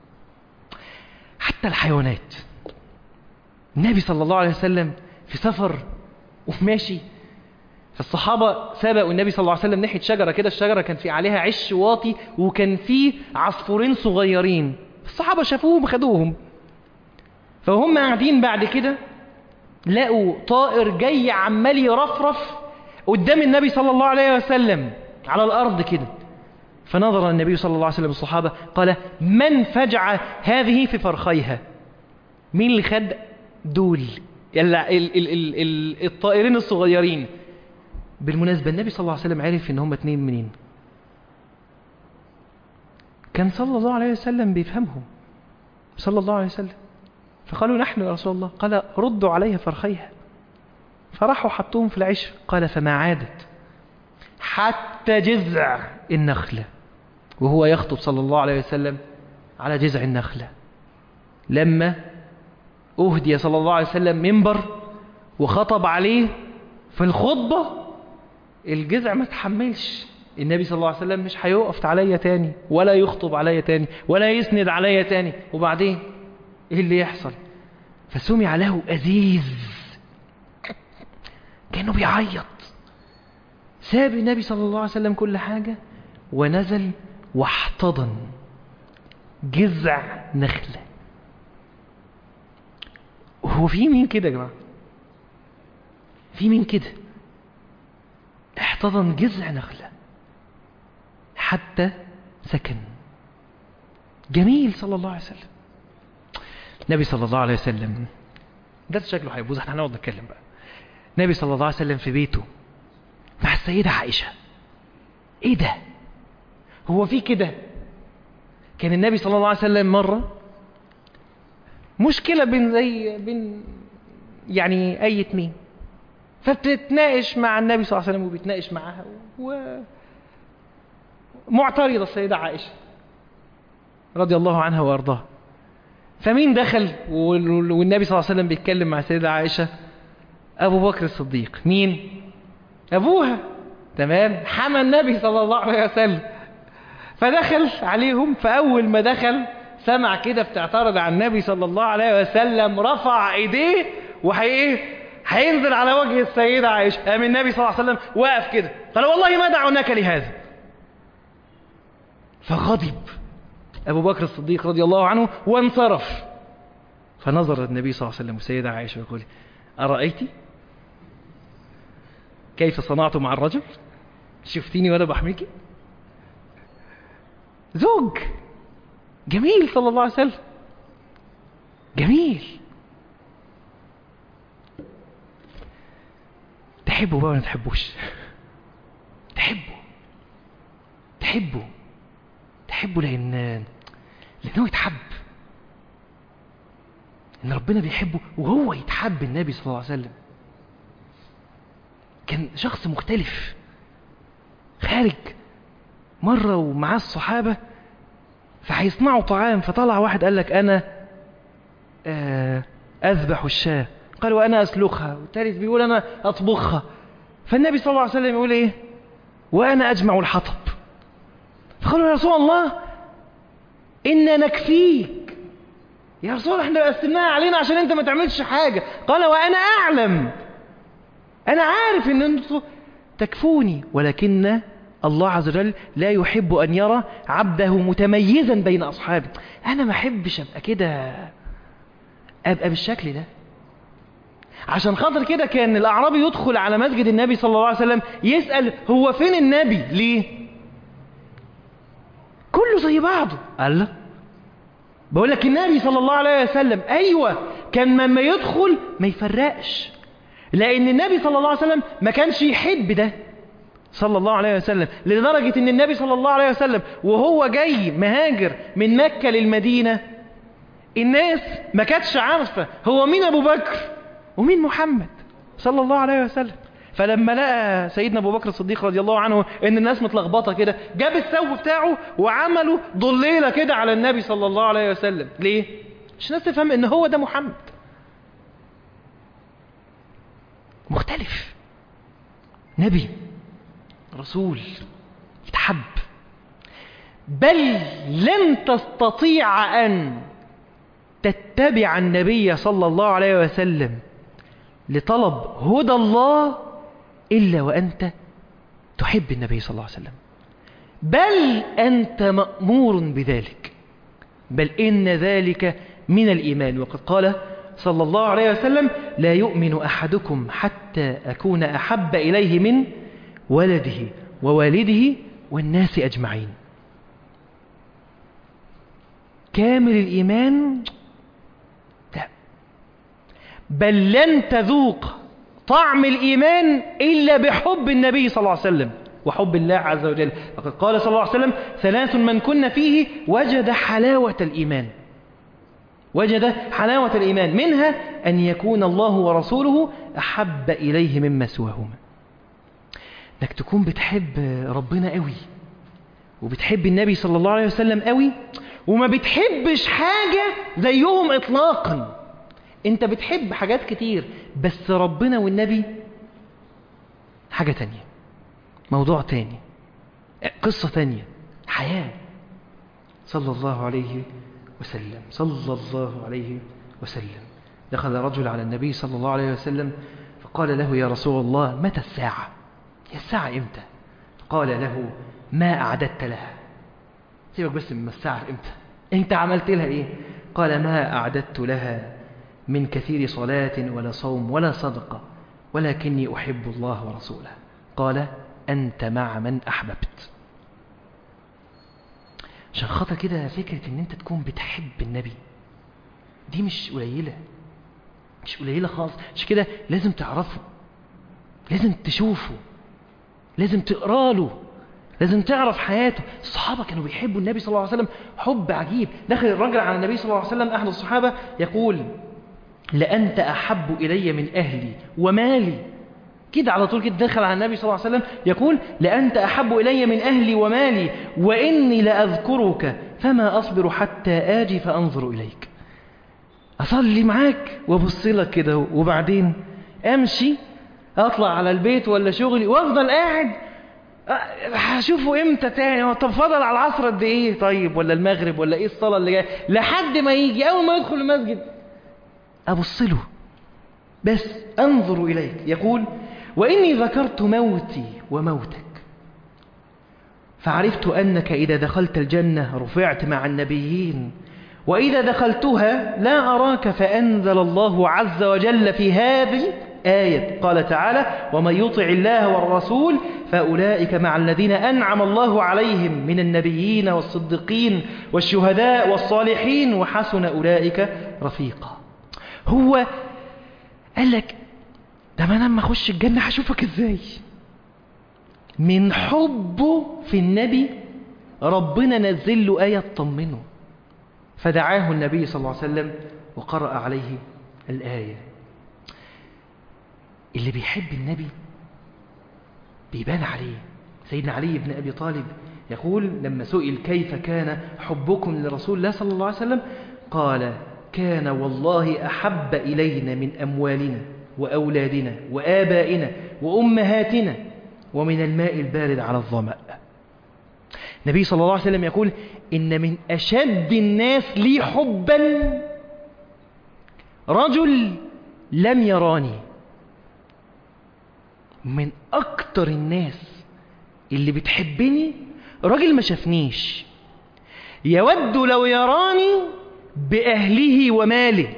حتى الحيوانات، النبي صلى الله عليه وسلم في سفر وماشي، فالصحابة سبقوا النبي صلى الله عليه وسلم ناحية شجرة كده، الشجرة كان في عليها عش واطي وكان فيه عصفورين صغيرين، الصحابة شافوهم خدوهم. فهم قاعدين بعد كده لقوا طائر جاي عمال يرفرف قدام النبي صلى الله عليه وسلم على الأرض كده. فنظر النبي صلى الله عليه وسلم الصحابة قال من فجع هذه في فرخيها؟ مين اللي خد دول ال ال ال ال الطائرين الصغيرين؟ بالمناسبة النبي صلى الله عليه وسلم عرف ان هم اتنين منين؟ كان صلى الله عليه وسلم بيفهمهم صلى الله عليه وسلم. فقالوا نحن يا رسول الله. قال ردوا عليها فرخيها. فراحوا حطوهم في العش. قال فما عادت حتى جذع النخلة، وهو يخطب صلى الله عليه وسلم على جذع النخلة. لما أهدي صلى الله عليه وسلم منبر وخطب عليه في الخطبة، الجذع ما تحملش. النبي صلى الله عليه وسلم مش هيوقف عليا تاني ولا يخطب عليا تاني ولا يسند عليا تاني. وبعدين ايه اللي يحصل؟ فسمع له أزيز كأنه بيعيط. ساب النبي صلى الله عليه وسلم كل حاجة ونزل واحتضن جذع نخلة. وهو في مين كده يا جماعة؟ في مين كده احتضن جذع نخلة حتى سكن؟ جميل صلى الله عليه وسلم. النبي صلى الله عليه وسلم ده شكله هيبوظ، احنا هنقعد نتكلم بقى. النبي صلى الله عليه وسلم في بيته مع السيدة عائشة. ايه ده؟ هو في كده؟ كان النبي صلى الله عليه وسلم مرة مشكلة بين زي بين يعني اي اتنين، فبتتناقش مع النبي صلى الله عليه وسلم وبيتناقش معاها، ومعترضة السيدة عائشة رضي الله عنها وارضاها. فمين دخل والنبي صلى الله عليه وسلم بيتكلم مع السيدة عائشة؟ ابو بكر الصديق. مين؟ ابوها. تمام، حمى النبي صلى الله عليه وسلم. فدخل عليهم، فاول ما دخل سمع كده بتعترض على النبي صلى الله عليه وسلم، رفع ايديه وهي هينزل على وجه السيدة عائشة. قام النبي صلى الله عليه وسلم واقف كده قال والله ما دعوناك لهذا. فغضب أبو بكر الصديق رضي الله عنه وانصرف. فنظر النبي صلى الله عليه وسلم والسيدة عائشة ويقول أرأيت كيف صنعت مع الرجل؟ شفتيني وأنا بحميكي؟ زوج جميل صلى الله عليه وسلم، جميل. تحبه بقى ولا ما تحبوش؟ تحبه تحبه تحبه لأن لأنه يتحب، إن ربنا بيحبه وهو يتحب. النبي صلى الله عليه وسلم كان شخص مختلف، خارج مرة ومعاه الصحابة فهيصنعوا طعام، فطلع واحد قال لك أنا أذبح الشاة، قال وأنا أسلخها، والثالث بيقول أنا أطبخها. فالنبي صلى الله عليه وسلم يقول إيه؟ وأنا أجمع الحطب. فقالوا يا رسول الله إنا نكفيك، يا رسول الله احنا قسمناها علينا عشان انت ما تعملش حاجة. قال وأنا أعلم، أنا عارف إن انتوا تكفوني، ولكن الله عز وجل لا يحب أن يرى عبده متميزا بين أصحابه. أنا ما أحبش أبقى كده، أبقى بالشكل ده. عشان خاطر كده كان الأعرابي يدخل على مسجد النبي صلى الله عليه وسلم يسأل هو فين النبي؟ ليه؟ كله زي بعضه. قال له بقول لك النبي صلى الله عليه وسلم أيوة كان لما يدخل ما يفرقش، لأن النبي صلى الله عليه وسلم ما كانش يحب ده صلى الله عليه وسلم، لدرجة ان النبي صلى الله عليه وسلم وهو جاي مهاجر من مكة للمدينة الناس ما كانتش عارفة هو مين أبو بكر ومين محمد صلى الله عليه وسلم. فلما لقى سيدنا أبو بكر الصديق رضي الله عنه ان الناس متلخبطة كده، جاب الثوب بتاعه وعملوا ضليلة كده على النبي صلى الله عليه وسلم. ليه؟ عشان الناس تفهم ان هو ده محمد، مختلف، نبي رسول يتحب. بل لن تستطيع أن تتبع النبي صلى الله عليه وسلم لطلب هدى الله إلا وأنت تحب النبي صلى الله عليه وسلم، بل أنت مأمور بذلك، بل إن ذلك من الإيمان. وقد قال صلى الله عليه وسلم لا يؤمن أحدكم حتى أكون أحب إليه من ولده ووالده والناس أجمعين. كامل الإيمان لا، بل لن تذوق طعم الإيمان إلا بحب النبي صلى الله عليه وسلم وحب الله عز وجل. فقد قال صلى الله عليه وسلم ثلاث من كن فيه وجد حلاوة الإيمان، وجد حلاوة الإيمان، منها أن يكون الله ورسوله أحب إليه مما سواهما. انك تكون بتحب ربنا قوي وبتحب النبي صلى الله عليه وسلم قوي وما بتحبش حاجة زيهم اطلاقا. انت بتحب حاجات كتير بس ربنا والنبي حاجة تانية، موضوع تاني، قصة تانية، حياة. صلى الله عليه وسلم صلى الله عليه وسلم دخل رجل على النبي صلى الله عليه وسلم فقال له يا رسول الله متى الساعة؟ يا الساعة امتى؟ قال له ما أعددت لها. سيبك بس من الساعة امتى، انت عملت لها ايه؟ قال ما أعددت لها من كثير صلاة ولا صوم ولا صدقة ولكني أحب الله ورسوله. قال أنت مع من أحببت. عشان خاطر كده فكرة ان انت تكون بتحب النبي دي مش قليلة، مش قليلة خالص. عشان كده لازم تعرفه، لازم تشوفه، لازم تقرأ له، لازم تعرف حياته. الصحابة كانوا بيحبوا النبي صلى الله عليه وسلم حب عجيب. دخل الرجل على النبي صلى الله عليه وسلم أحد الصحابة يقول لأنت أحب إلي من أهلي ومالي. كده على طول كده دخل على النبي صلى الله عليه وسلم يقول لأنت أحب إلي من أهلي ومالي وإني لأذكرك فما أصبر حتى آجي فأنظر إليك. أصلي معاك وابص لك كده وبعدين أمشي أطلع على البيت ولا شغلي وأفضل قاعد هشوفه امتى تاني؟ طب فضل على العصر قد ايه طيب، ولا المغرب، ولا ايه الصلاة اللي جايه، لحد ما يجي اول ما يدخل المسجد ابص له بس، انظر اليك. يقول واني ذكرت موتي وموتك فعرفت انك اذا دخلت الجنة رفعت مع النبيين، واذا دخلتها لا اراك. فانزل الله عز وجل في هذه آية قال تعالى ومن يطع الله والرسول فأولئك مع الذين أنعم الله عليهم من النبيين والصديقين والشهداء والصالحين وحسن أولئك رفيقا. هو قال لك ده ما أنا لما أخش الجنة هشوفك إزاي؟ من حبه في النبي ربنا نزل له آية تطمنه، فدعاه النبي صلى الله عليه وسلم وقرأ عليه الآية. اللي بيحب النبي بيبان عليه. سيدنا علي بن أبي طالب يقول لما سئل كيف كان حبكم لرسول الله صلى الله عليه وسلم قال كان والله أحب إلينا من أموالنا وأولادنا وآبائنا وأمهاتنا ومن الماء البارد على الظمأ. النبي صلى الله عليه وسلم يقول إن من أشد الناس لي حبا رجل لم يراني. من أكتر الناس اللي بتحبني راجل ما شافنيش، يود لو يراني بأهله وماله.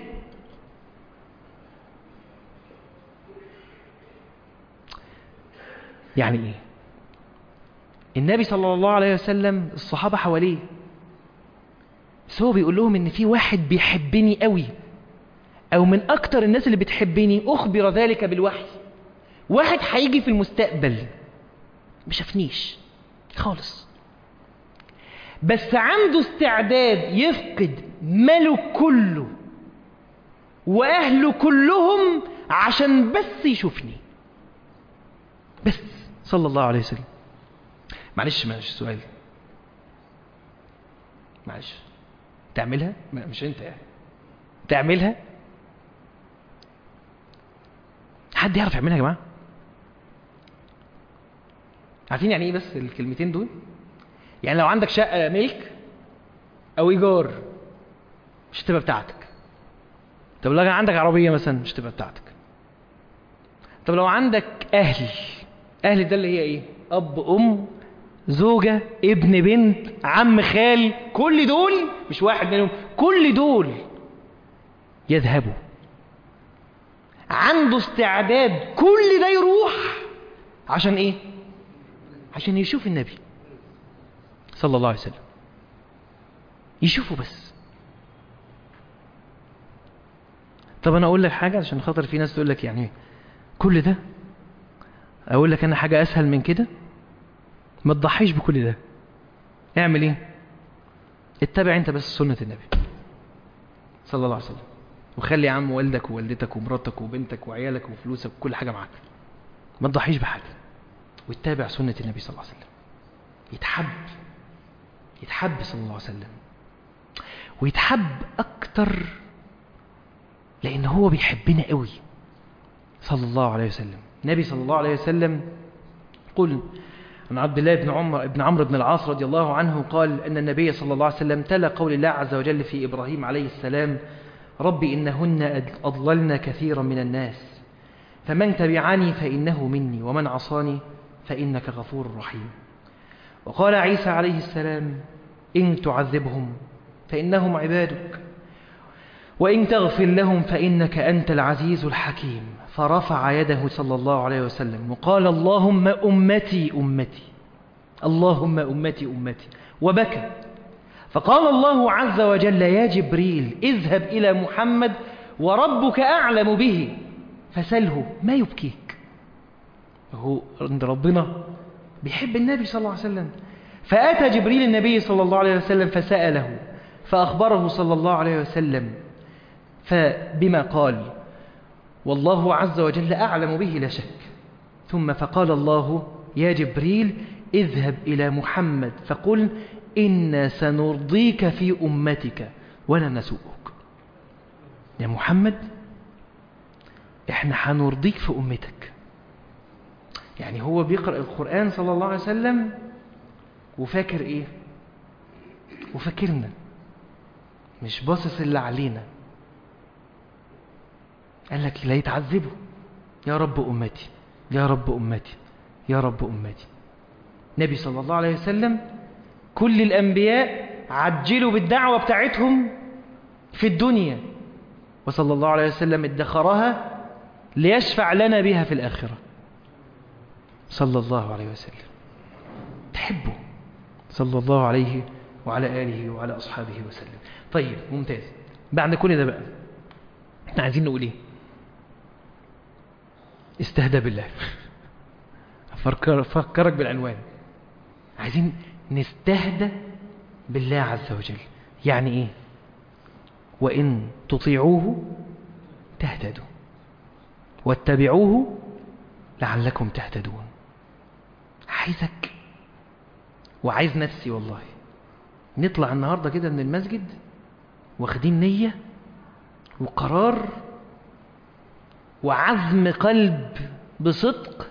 يعني إيه؟ النبي صلى الله عليه وسلم الصحابة حواليه، بس هو بيقول لهم إن في واحد بيحبني قوي، أو من أكتر الناس اللي بتحبني أخبر ذلك بالوحي. واحد هيجي في المستقبل ما شافنيش خالص، بس عنده استعداد يفقد ماله كله وأهله كلهم عشان بس يشوفني بس، صلى الله عليه وسلم. معلش معلش سؤال، معلش تعملها؟ مش انت يعني تعملها؟ حد يعرف يعملها يا جماعة؟ عارفين يعني ايه بس الكلمتين دول؟ يعني لو عندك شقة ملك او ايجار مش هتبقى بتاعتك. طب لو عندك عربية مثلا مش هتبقى بتاعتك. طب لو عندك اهل، اهل ده اللي هي ايه؟ اب ام زوجة ابن بنت عم خال، كل دول مش واحد منهم، كل دول يذهبوا. عنده استعداد كل ده يروح عشان ايه؟ عشان يشوف النبي صلى الله عليه وسلم، يشوفه بس. طب انا اقول لك حاجة عشان خاطر في ناس تقول لك يعني كل ده، اقول لك انا حاجة اسهل من كده، ما تضحيش بكل ده. اعمل ايه؟ اتبع انت بس سنة النبي صلى الله عليه وسلم، وخلي يا عم والدك ووالدتك ومراتك وبنتك وعيالك وفلوسك وكل حاجة معاك، ما تضحيش بحاجة، واتبع سنة النبي صلى الله عليه وسلم. يتحب يتحب صلى الله عليه وسلم، ويتحب أكتر لأن هو بيحبنا قوي صلى الله عليه وسلم. النبي صلى الله عليه وسلم قل عن عبد الله بن عمر بن عمرو بن العاص رضي الله عنه قال أن النبي صلى الله عليه وسلم تلا قول الله عز وجل في إبراهيم عليه السلام رب إنهن أضللن كثيرا من الناس فمن تبعني فإنه مني ومن عصاني فإنك غفور رحيم. وقال عيسى عليه السلام إن تعذبهم فإنهم عبادك وإن تغفر لهم فإنك أنت العزيز الحكيم. فرفع يده صلى الله عليه وسلم وقال اللهم أمتي أمتي اللهم أمتي أمتي وبكى. فقال الله عز وجل يا جبريل اذهب إلى محمد وربك أعلم به فسله ما يبكيك. هو عند ربنا بيحب النبي صلى الله عليه وسلم. فأتى جبريل النبي صلى الله عليه وسلم فسأله فأخبره صلى الله عليه وسلم فبما قال والله عز وجل أعلم به لا شك. ثم فقال الله يا جبريل اذهب إلى محمد فقل إنا سنرضيك في أمتك ولا نسوءك. يا محمد احنا هنرضيك في أمتك. يعني هو بيقرأ القرآن صلى الله عليه وسلم وفاكر ايه؟ وفاكرنا، مش باصص اللي علينا. قال لك لا يتعذبوا، يا رب أمتي يا رب أمتي يا رب أمتي. النبي صلى الله عليه وسلم كل الأنبياء عجلوا بالدعوة بتاعتهم في الدنيا، وصلى الله عليه وسلم ادخرها ليشفع لنا بها في الآخرة صلى الله عليه وسلم. تحبه صلى الله عليه وعلى آله وعلى أصحابه وسلم. طيب ممتاز. بعد كل ده بقى احنا عايزين نقول ايه؟ استهدى بالله. أفكرك بالعنوان. عايزين نستهدى بالله عز وجل. يعني ايه؟ وإن تطيعوه تهتدوا واتبعوه لعلكم تهتدون. عايزك وعايز نفسي والله نطلع النهاردة كده من المسجد واخدين نية وقرار وعزم قلب بصدق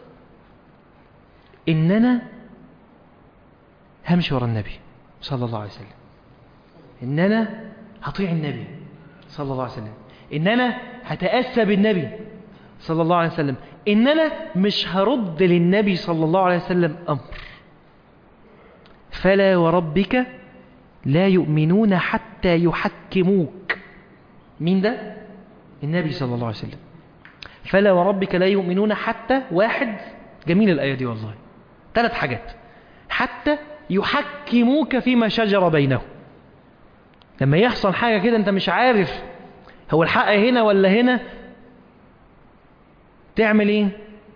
إننا همشي ورا النبي صلى الله عليه وسلم، إننا هطيع النبي صلى الله عليه وسلم، إننا هتأسى بالنبي صلى الله عليه وسلم، إننا مش هرد للنبي صلى الله عليه وسلم أمر. فلا وربك لا يؤمنون حتى يحكموك. مين ده؟ النبي صلى الله عليه وسلم. فلا وربك لا يؤمنون حتى، واحد، جميل الآية دي والله، ثلاث حاجات، حتى يحكموك فيما شجر بينهم. لما يحصل حاجة كده انت مش عارف هو الحق هنا ولا هنا، تعمل ايه؟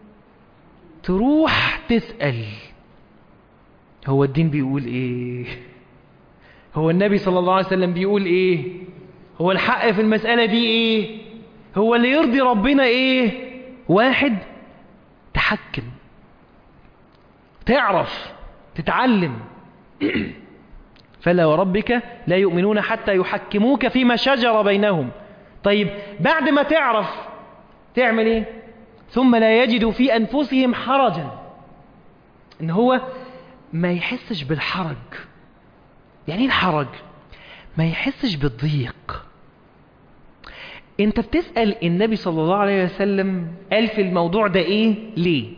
تروح تسأل هو الدين بيقول ايه، هو النبي صلى الله عليه وسلم بيقول ايه، هو الحق في المسألة دي ايه، هو اللي يرضي ربنا ايه. واحد، تحكم، تعرف، تتعلم. فلا وربك لا يؤمنون حتى يحكموك فيما شجر بينهم. طيب بعد ما تعرف تعمل ايه؟ ثم لا يجدوا في أنفسهم حرجا، ان هو ما يحسش بالحرج. يعني ايه الحرج؟ ما يحسش بالضيق. انت بتسأل النبي صلى الله عليه وسلم قال في الموضوع ده ايه؟ ليه؟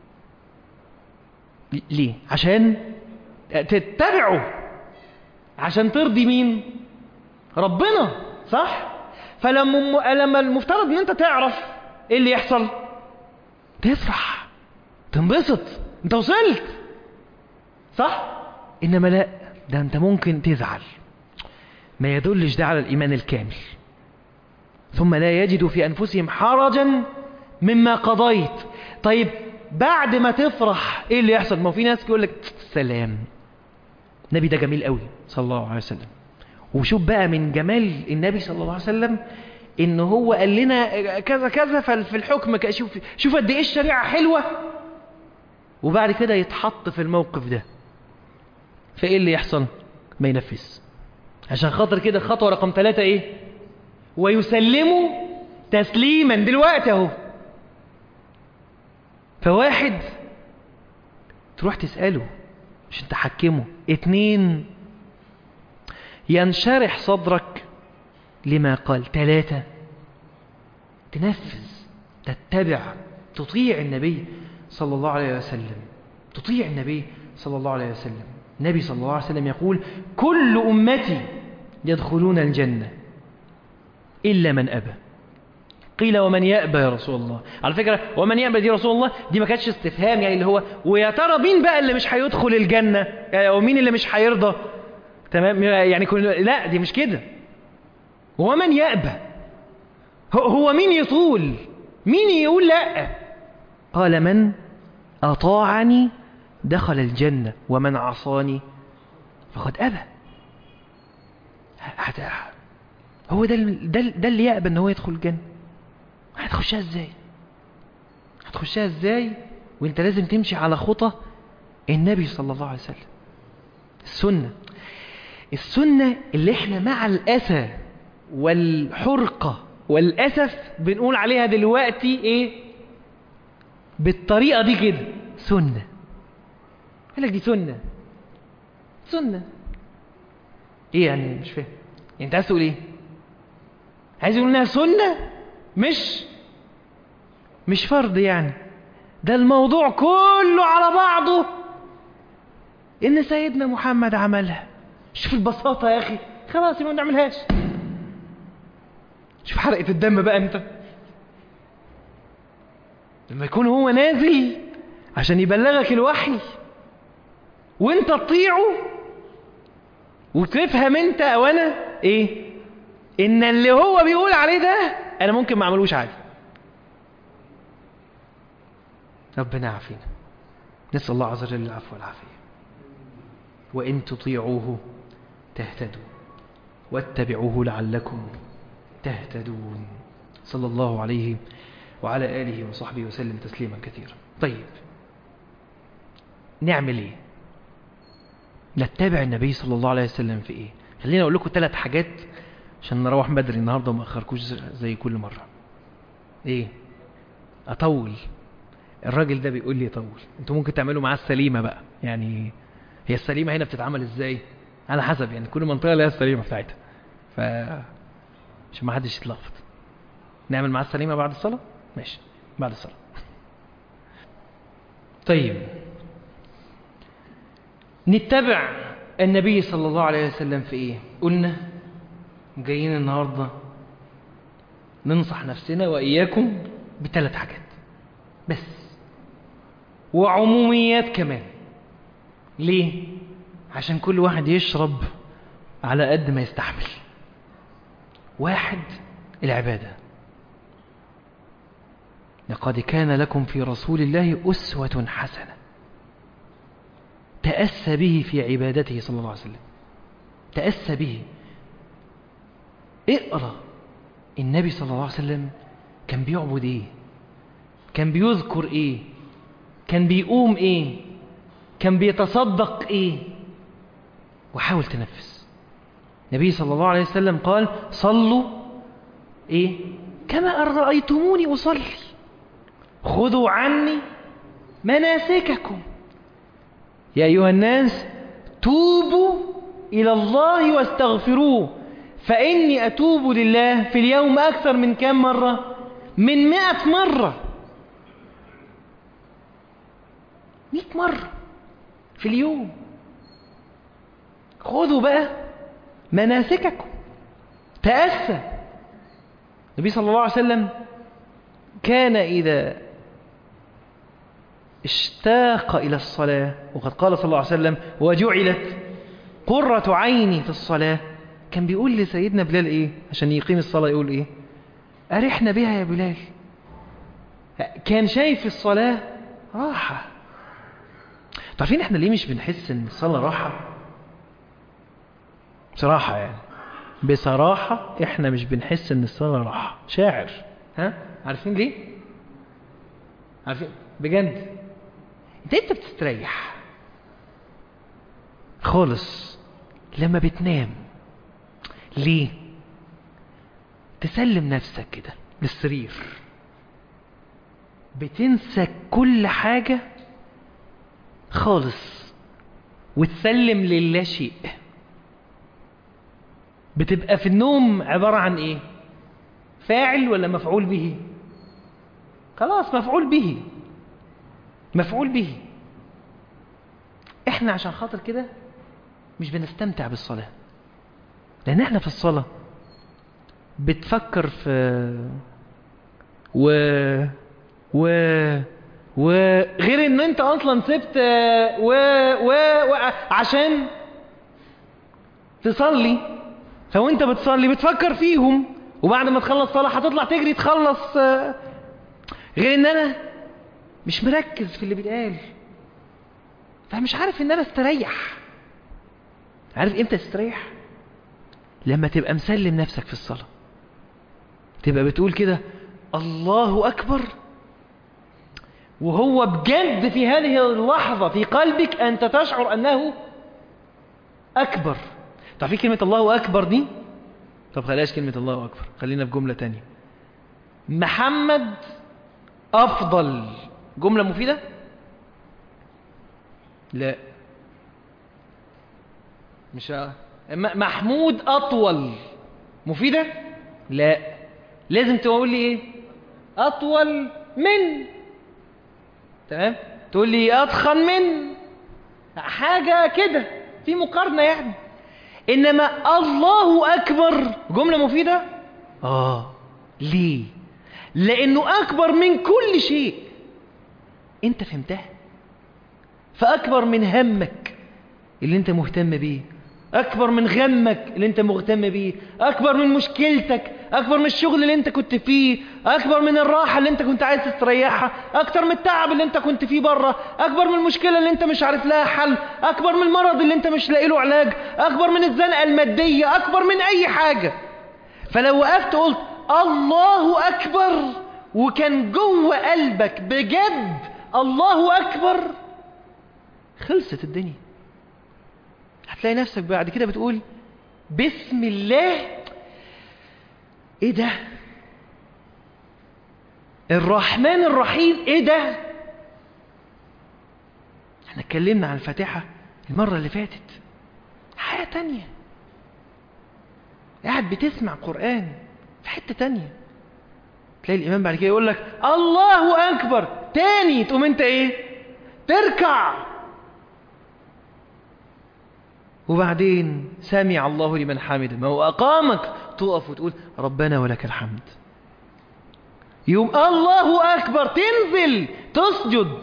ليه؟ عشان تتبعه، عشان ترضي مين؟ ربنا، صح؟ فلما لما المفترض ان انت تعرف ايه اللي يحصل؟ تفرح، تنبسط، انت وصلت، صح؟ انما لا، ده انت ممكن تزعل. ما يدلش ده على الإيمان الكامل. ثم لا يجدوا في أنفسهم حرجا مما قضيت. طيب بعد ما تفرح ايه اللي يحصل؟ ما في ناس يقول لك سلام، النبي ده جميل قوي صلى الله عليه وسلم. وشوف بقى من جمال النبي صلى الله عليه وسلم ان هو قال لنا كذا كذا، ففي الحكم شوف شوف قد ايه الشريعه حلوه. وبعد كده يتحط في الموقف ده، فايه اللي يحصل؟ ما ينفذ. عشان خاطر كده خطوه رقم ثلاثة ايه؟ ويسلموا تسليما. دلوقتي اهو فواحد تروح تسأله عشان تحكمه. اتنين، ينشرح صدرك لما قال. ثلاثة، تنفذ، تتبع، تطيع النبي صلى الله عليه وسلم، تطيع النبي صلى الله عليه وسلم. النبي صلى الله عليه وسلم يقول كل أمتي يدخلون الجنة إلا من أبى. قيل ومن يأبى يا رسول الله؟ على فكرة ومن يأبى دي رسول الله دي ما كانتش استفهام، يعني اللي هو ويا ترى مين بقى اللي مش هيدخل الجنة أو مين اللي مش هيرضى، تمام؟ يعني كل... لا دي مش كده. ومن يأبى هو مين يطول، مين يقول لا؟ قال من أطاعني دخل الجنة ومن عصاني فقد أبى. هو ده ده, ده اللي يأبى ان هو يدخل الجنة. هتخشها ازاي؟ هتخشها ازاي وانت لازم تمشي على خطى النبي صلى الله عليه وسلم. السنة السنة اللي احنا مع الأسى والحرقة والأسف بنقول عليها دلوقتي ايه؟ بالطريقة دي كده سنة. قال لك دي سنة سنة ايه يعني؟ مش فاهم يعني انت عايز تقول ايه؟ عايز يقول انها سنة مش مش فرض يعني. ده الموضوع كله على بعضه ان سيدنا محمد عملها. شوف البساطة يا اخي، خلاص ما نعملهاش. شوف حرقة الدم بقى انت لما يكون هو نازل عشان يبلغك الوحي وانت تطيعه وتفهم انت او انا ايه ان اللي هو بيقول عليه ده انا ممكن ما اعملوش عادي. ربنا يعافينا، نسأل الله عز وجل العفو والعافية. وإن تطيعوه تهتدوا واتبعوه لعلكم تهتدون. صلى الله عليه وعلى آله وصحبه وسلم تسليما كثيرا. طيب نعمل ايه؟ نتبع النبي صلى الله عليه وسلم في ايه؟ خلينا اقول لكم ثلاث حاجات عشان نروح بدري النهارده وما اخركوش زي كل مره. ايه؟ اطول. الراجل ده بيقول لي طول، انتوا ممكن تعملوا معاه السليمه بقى. يعني هي السليمه هنا بتتعمل ازاي؟ على حسب يعني كل منطقه لها السليمه بتاعتها، ف عشان ما حدش يتلخبط. نعمل معاه السليمه بعد الصلاه؟ ماشي بعد الصلاه. طيب نتبع النبي صلى الله عليه وسلم في ايه؟ قلنا جايين النهارده ننصح نفسنا واياكم بثلاث حاجات بس، وعموميات كمان. ليه؟ عشان كل واحد يشرب على قد ما يستحمل. واحد، العبادة. لقد كان لكم في رسول الله أسوة حسنة. تأسى به في عبادته صلى الله عليه وسلم، تأسى به. اقرأ النبي صلى الله عليه وسلم كان بيعبد ايه، كان بيذكر ايه، كان بيقوم ايه، كان بيتصدق ايه، وحاول تنفس. النبي صلى الله عليه وسلم قال صلوا ايه كما رأيتموني أصلي خذوا عني مناسككم يا أيها الناس توبوا إلى الله واستغفروه فإني أتوب لله في اليوم أكثر من كم مرة؟ من مئة مرة. مئة مرة في اليوم. خذوا بقى مناسككم. تأسى. النبي صلى الله عليه وسلم كان إذا اشتاق إلى الصلاة، وقد قال صلى الله عليه وسلم وجعلت قرة عيني في الصلاة، كان بيقول لسيدنا بلال إيه عشان يقيم الصلاة؟ يقول إيه؟ أرحنا بها يا بلال. كان شايف الصلاة راحة. تعرفين احنا ليه مش بنحس ان الصلاة راحة؟ بصراحة يعني بصراحة احنا مش بنحس ان الصلاة راحة. شاعر. ها؟ عارفين ليه؟ عارفين بجد؟ انت انت بتستريح خالص لما بتنام. ليه؟ تسلم نفسك كده للسرير، بتنسى كل حاجة خالص وتسلم لله شيء. بتبقى في النوم عبارة عن ايه؟ فاعل ولا مفعول به؟ خلاص مفعول به، مفعول به. احنا عشان خاطر كده مش بنستمتع بالصلاة، لان احنا في الصلاة بتفكر في و و وغير ان انت اصلا سبت و و, و... عشان تصلي، فوانت بتصلي بتفكر فيهم، وبعد ما تخلص صلاة هتطلع تجري تخلص. غير ان انا مش مركز في اللي بيتقال، فمش عارف ان انا استريح. عارف امتى تستريح؟ لما تبقى مسلم نفسك في الصلاة، تبقى بتقول كده الله اكبر، وهو بجد في هذه اللحظة في قلبك أنت تشعر أنه أكبر. تعرفين كلمة الله أكبر دي؟ طب خليهاش كلمة الله أكبر، خلينا في جملة تانية. محمد أفضل. جملة مفيدة؟ لا. مش ه... محمود أطول مفيدة؟ لا. لازم تقول لي إيه؟ أطول من. تمام؟ تقول لي أضخم من، حاجة كده في مقارنة يعني. إنما الله أكبر جملة مفيدة؟ آه. ليه؟ لأنه أكبر من كل شيء أنت فهمتها. فأكبر من همك اللي أنت مهتم بيه، أكبر من غمك اللي أنت مهتم بيه، أكبر من مشكلتك، أكبر من الشغل اللي أنت كنت فيه، أكبر من الراحة اللي أنت كنت عايز تستريحها، أكتر من التعب اللي أنت كنت فيه بره، أكبر من المشكلة اللي أنت مش عارف لها حل، أكبر من المرض اللي أنت مش لاقي له علاج، أكبر من الزنقة المادية، أكبر من أي حاجة. فلو وقفت قلت الله أكبر وكان جوه قلبك بجد الله أكبر، خلصت الدنيا. هتلاقي نفسك بعد كده بتقول بسم الله. ايه ده؟ الرحمن الرحيم. ايه ده؟ احنا اتكلمنا عن الفاتحة المرة اللي فاتت، حاجة تانية. قاعد بتسمع قرآن في حتة تانية، تلاقي الإمام بعد كده يقول لك الله أكبر تاني، تقوم انت ايه؟ تركع. وبعدين سمع الله لمن حمده، ما هو أقامك تقف وتقول ربنا ولك الحمد. يوم الله أكبر تنزل تسجد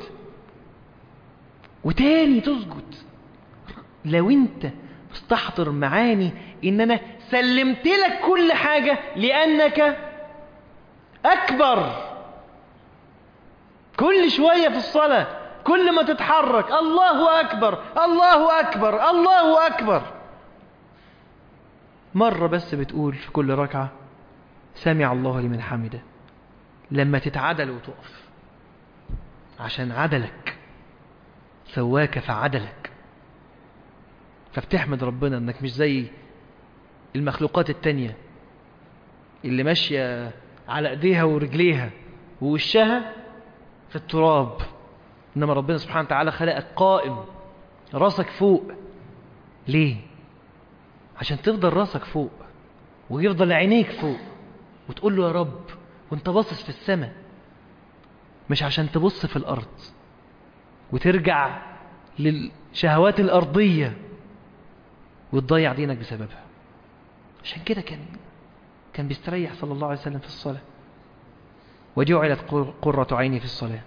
وتاني تسجد. لو انت مستحضر معاني ان انا سلمت لك كل حاجة لأنك أكبر، كل شوية في الصلاة كل ما تتحرك الله أكبر الله أكبر الله أكبر. مرة بس بتقول في كل ركعة سمع الله لمن حمده لما تتعدل وتقف، عشان عدلك سواك فعدلك. فبتحمد ربنا انك مش زي المخلوقات التانية اللي ماشية على ايديها ورجليها ووشها في التراب، إنما ربنا سبحانه وتعالى خلقك قائم راسك فوق. ليه؟ عشان تفضل راسك فوق ويفضل عينيك فوق وتقول له يا رب وانت باصص في السماء، مش عشان تبص في الأرض وترجع للشهوات الأرضية وتضيع دينك بسببها. عشان كده كان كان بيستريح صلى الله عليه وسلم في الصلاة. وجعلت قرة عيني في الصلاة.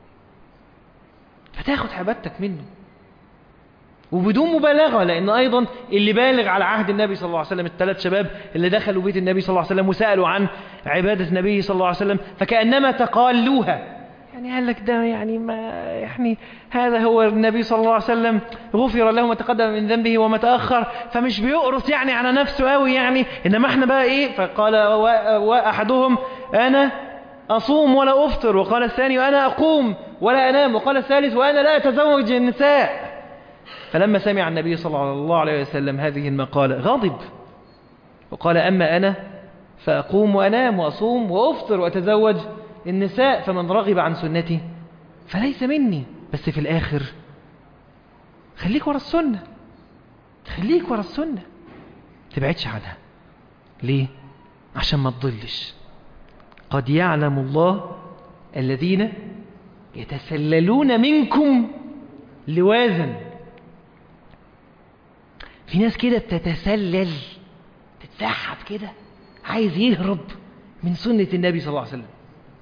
فتاخد عبادتك منه وبدون مبالغة، لأن أيضا اللي بالغ على عهد النبي صلى الله عليه وسلم الثلاث شباب اللي دخلوا بيت النبي صلى الله عليه وسلم وسألوا عن عبادة النبي صلى الله عليه وسلم فكأنما تقالوها، يعني قال لك ده يعني ما يعني هذا هو النبي صلى الله عليه وسلم غفر له ما تقدم من ذنبه وما تأخر، فمش بيقرص يعني على نفسه قوي يعني. إنما احنا بقى إيه؟ فقال وأحدهم أنا أصوم ولا أفطر، وقال الثاني وأنا أقوم ولا أنام، وقال الثالث وأنا لا أتزوج النساء. فلما سمع النبي صلى الله عليه وسلم هذه المقالة غضب وقال أما أنا فأقوم وأنام وأصوم وأفطر وأتزوج النساء فمن رغب عن سنتي فليس مني. بس في الآخر خليك ورا السنة، خليك ورا السنة، تبعدش عنها. ليه؟ عشان ما تضلش. قد يعلم الله الذين يتسللون منكم لواذا. في ناس كده بتتسلل تتسحب كده عايز يهرب من سنة النبي صلى الله عليه وسلم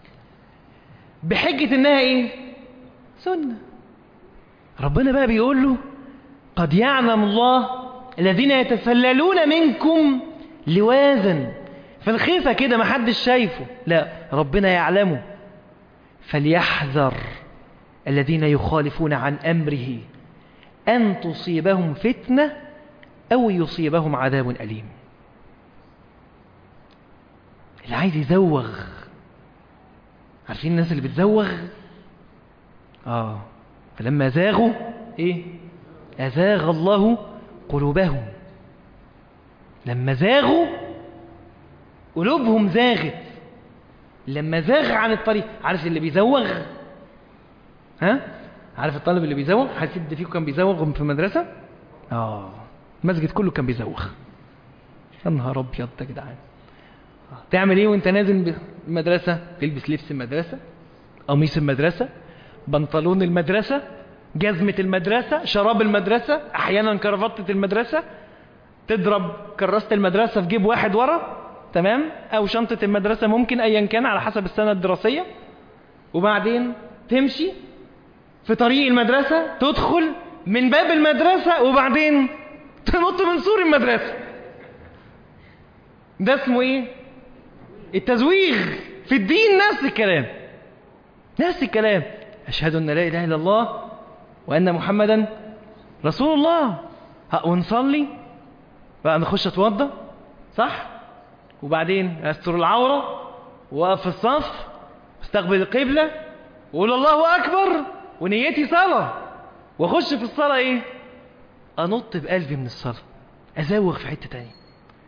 بحجة انها ايه؟ سنة. ربنا بقى بيقول له قد يعلم الله الذين يتسللون منكم لواذا، في الخيفة كده ما حدش شايفه، لا ربنا يعلمه. فليحذر الذين يخالفون عن أمره أن تصيبهم فتنة أو يصيبهم عذاب أليم. اللي عايز يزوغ، عارفين الناس اللي بتزوغ؟ آه فلما زاغوا إيه؟ أزاغ الله قلوبهم. لما زاغوا قلوبهم زاغت. لما زاغ عن الطريق، عارف اللي بيزوغ ها عارف الطالب اللي بيزوغ؟ حد فيكم كان بيزوغ في المدرسة؟ اه المسجد كله كان بيزوغ. يا نهار ابيض يا جدعان. تعمل ايه وانت نازل المدرسة؟ تلبس لبس المدرسة، قميص المدرسة، بنطلون المدرسة، جزمة المدرسة، شراب المدرسة، احيانا كرافتة المدرسة، تضرب كراسة المدرسة في جيب واحد ورا، تمام، او شنطة المدرسة ممكن ايا كان على حسب السنة الدراسية، وبعدين تمشي في طريق المدرسة، تدخل من باب المدرسة وبعدين تنط من سور المدرسة. ده اسمه ايه؟ التزويغ. في الدين نفس الكلام، نفس الكلام. أشهد أن لا إله إلا الله وأن محمدا رسول الله. ونصلي بقى، نخش اتوضى صح، وبعدين استر العورة، وقف في الصف، استقبل القبلة، وقول الله أكبر، ونيتي صلاة، واخش في الصلاة ايه؟ انط بقلبي من الصلاة، ازوغ في حتة تانية.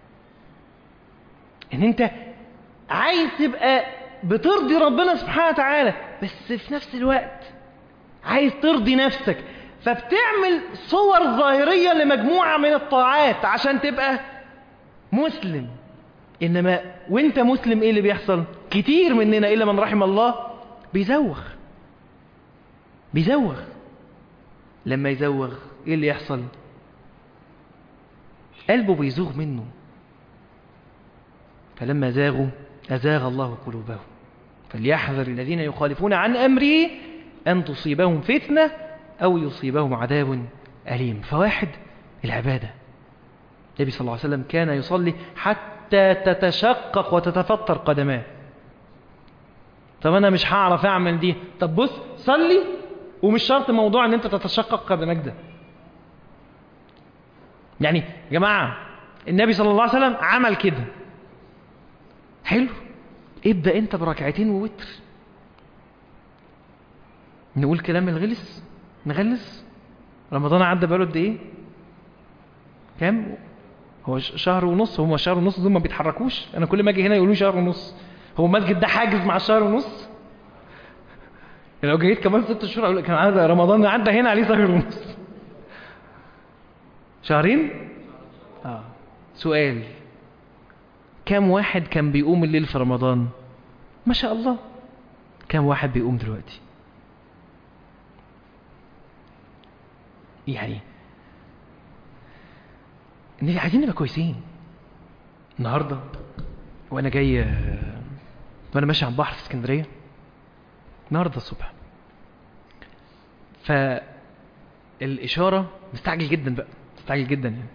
ان انت عايز تبقى بترضي ربنا سبحانه وتعالى، بس في نفس الوقت عايز ترضي نفسك، فبتعمل صور ظاهرية لمجموعة من الطاعات عشان تبقى مسلم. انما وانت مسلم ايه اللي بيحصل؟ كتير مننا الا من رحم الله بيزوغ بيزوغ لما يزوغ ايه اللي يحصل؟ قلبه بيزوغ منه. فلما زاغوا أزاغ الله قلوبهم فليحذر الذين يخالفون عن أمره أن تصيبهم فتنة أو يصيبهم عذاب أليم. فواحد العبادة. النبي صلى الله عليه وسلم كان يصلي حتى تتشقق وتتفطر قدماه. طب أنا مش هعرف أعمل دي. طب بص صلي، ومش شرط موضوع أن أنت تتشقق قدمك ده. يعني يا جماعة النبي صلى الله عليه وسلم عمل كده، حلو، ابدأ انت بركعتين ووتر. نقول كلام الغلس نغلس. رمضان عدى بقاله قد ايه؟ كام؟ هو شهر ونص. هم شهر ونص دول ما بيتحركوش. انا كل ما اجي هنا يقولوا شهر ونص. هو المسجد ده حاجز مع الشهر ونص؟ لو جيت كمان ست شهور اقول لك رمضان عدى هنا عليه شهر ونص. شهرين؟ اه. سؤال: كم واحد كان بيقوم الليل في رمضان؟ ما شاء الله. كم واحد بيقوم دلوقتي؟ يعني عايزين نبقى كويسين. النهارده وانا جاي وانا ماشي على البحر في اسكندريه النهارده الصبح، فالاشاره مستعجل جدا بقى مستعجل جدا يعني،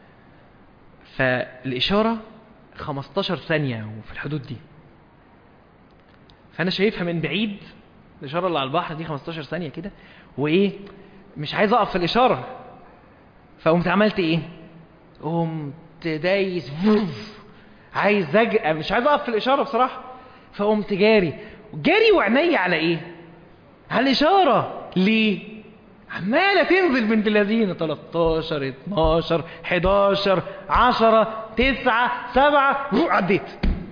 فالاشاره خمستاشر ثانيه وفي الحدود دي، فانا شايفها من بعيد الاشاره اللي على البحر دي خمستاشر ثانيه كده، وايه مش عايز اقف في الاشاره، فقمت عملت ايه؟ قمت دايس عايز اجأ مش عايز اقف في الاشاره بصراحه، فقمت جاري جاري وعيني على ايه؟ على الاشاره. ليه؟ عماله تنزل بنت الذين تلتاشر اتناشر حداشر عشرة تسعة سبعة عديت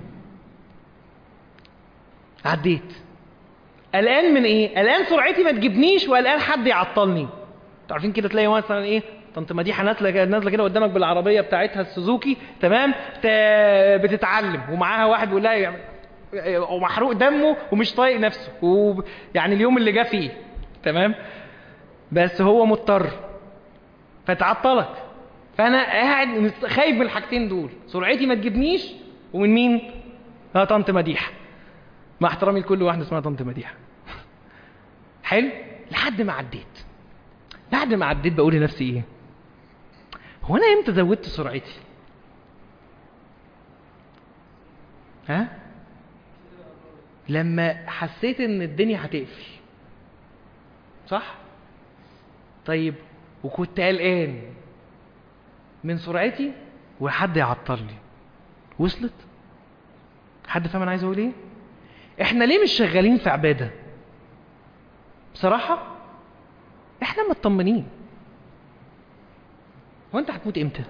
عديت الآن من ايه؟ الآن سرعتي ما تجيبنيش، والآن حد يعطلني. عارفين كده تلاقي مثلا ايه طنط مديحه نازله نازله كده قدامك بالعربيه بتاعتها السوزوكي، تمام، بتتعلم ومعاها واحد بيقول لها ومحروق دمه ومش طايق نفسه، ويعني اليوم اللي جه فيه تمام، بس هو مضطر فتعطلك. فانا قاعد خايف من الحاجتين دول، سرعتي ما تجيبنيش، ومن مين؟ اه طنط مديحه، مع احترامي لكل واحده اسمها طنط مديحه. حلو. لحد ما عديت بعد ما عديت بقول لنفسي ايه؟ هو انا امتى زودت سرعتي؟ ها؟ لما حسيت ان الدنيا هتقفل، صح؟ طيب وكنت قلقان من سرعتي وحد يعطلني، وصلت؟ حد فاهم انا عايز اقول ايه؟ احنا ليه مش شغالين في عباده؟ بصراحه احنا مطمنين. هو انت هتموت امتى؟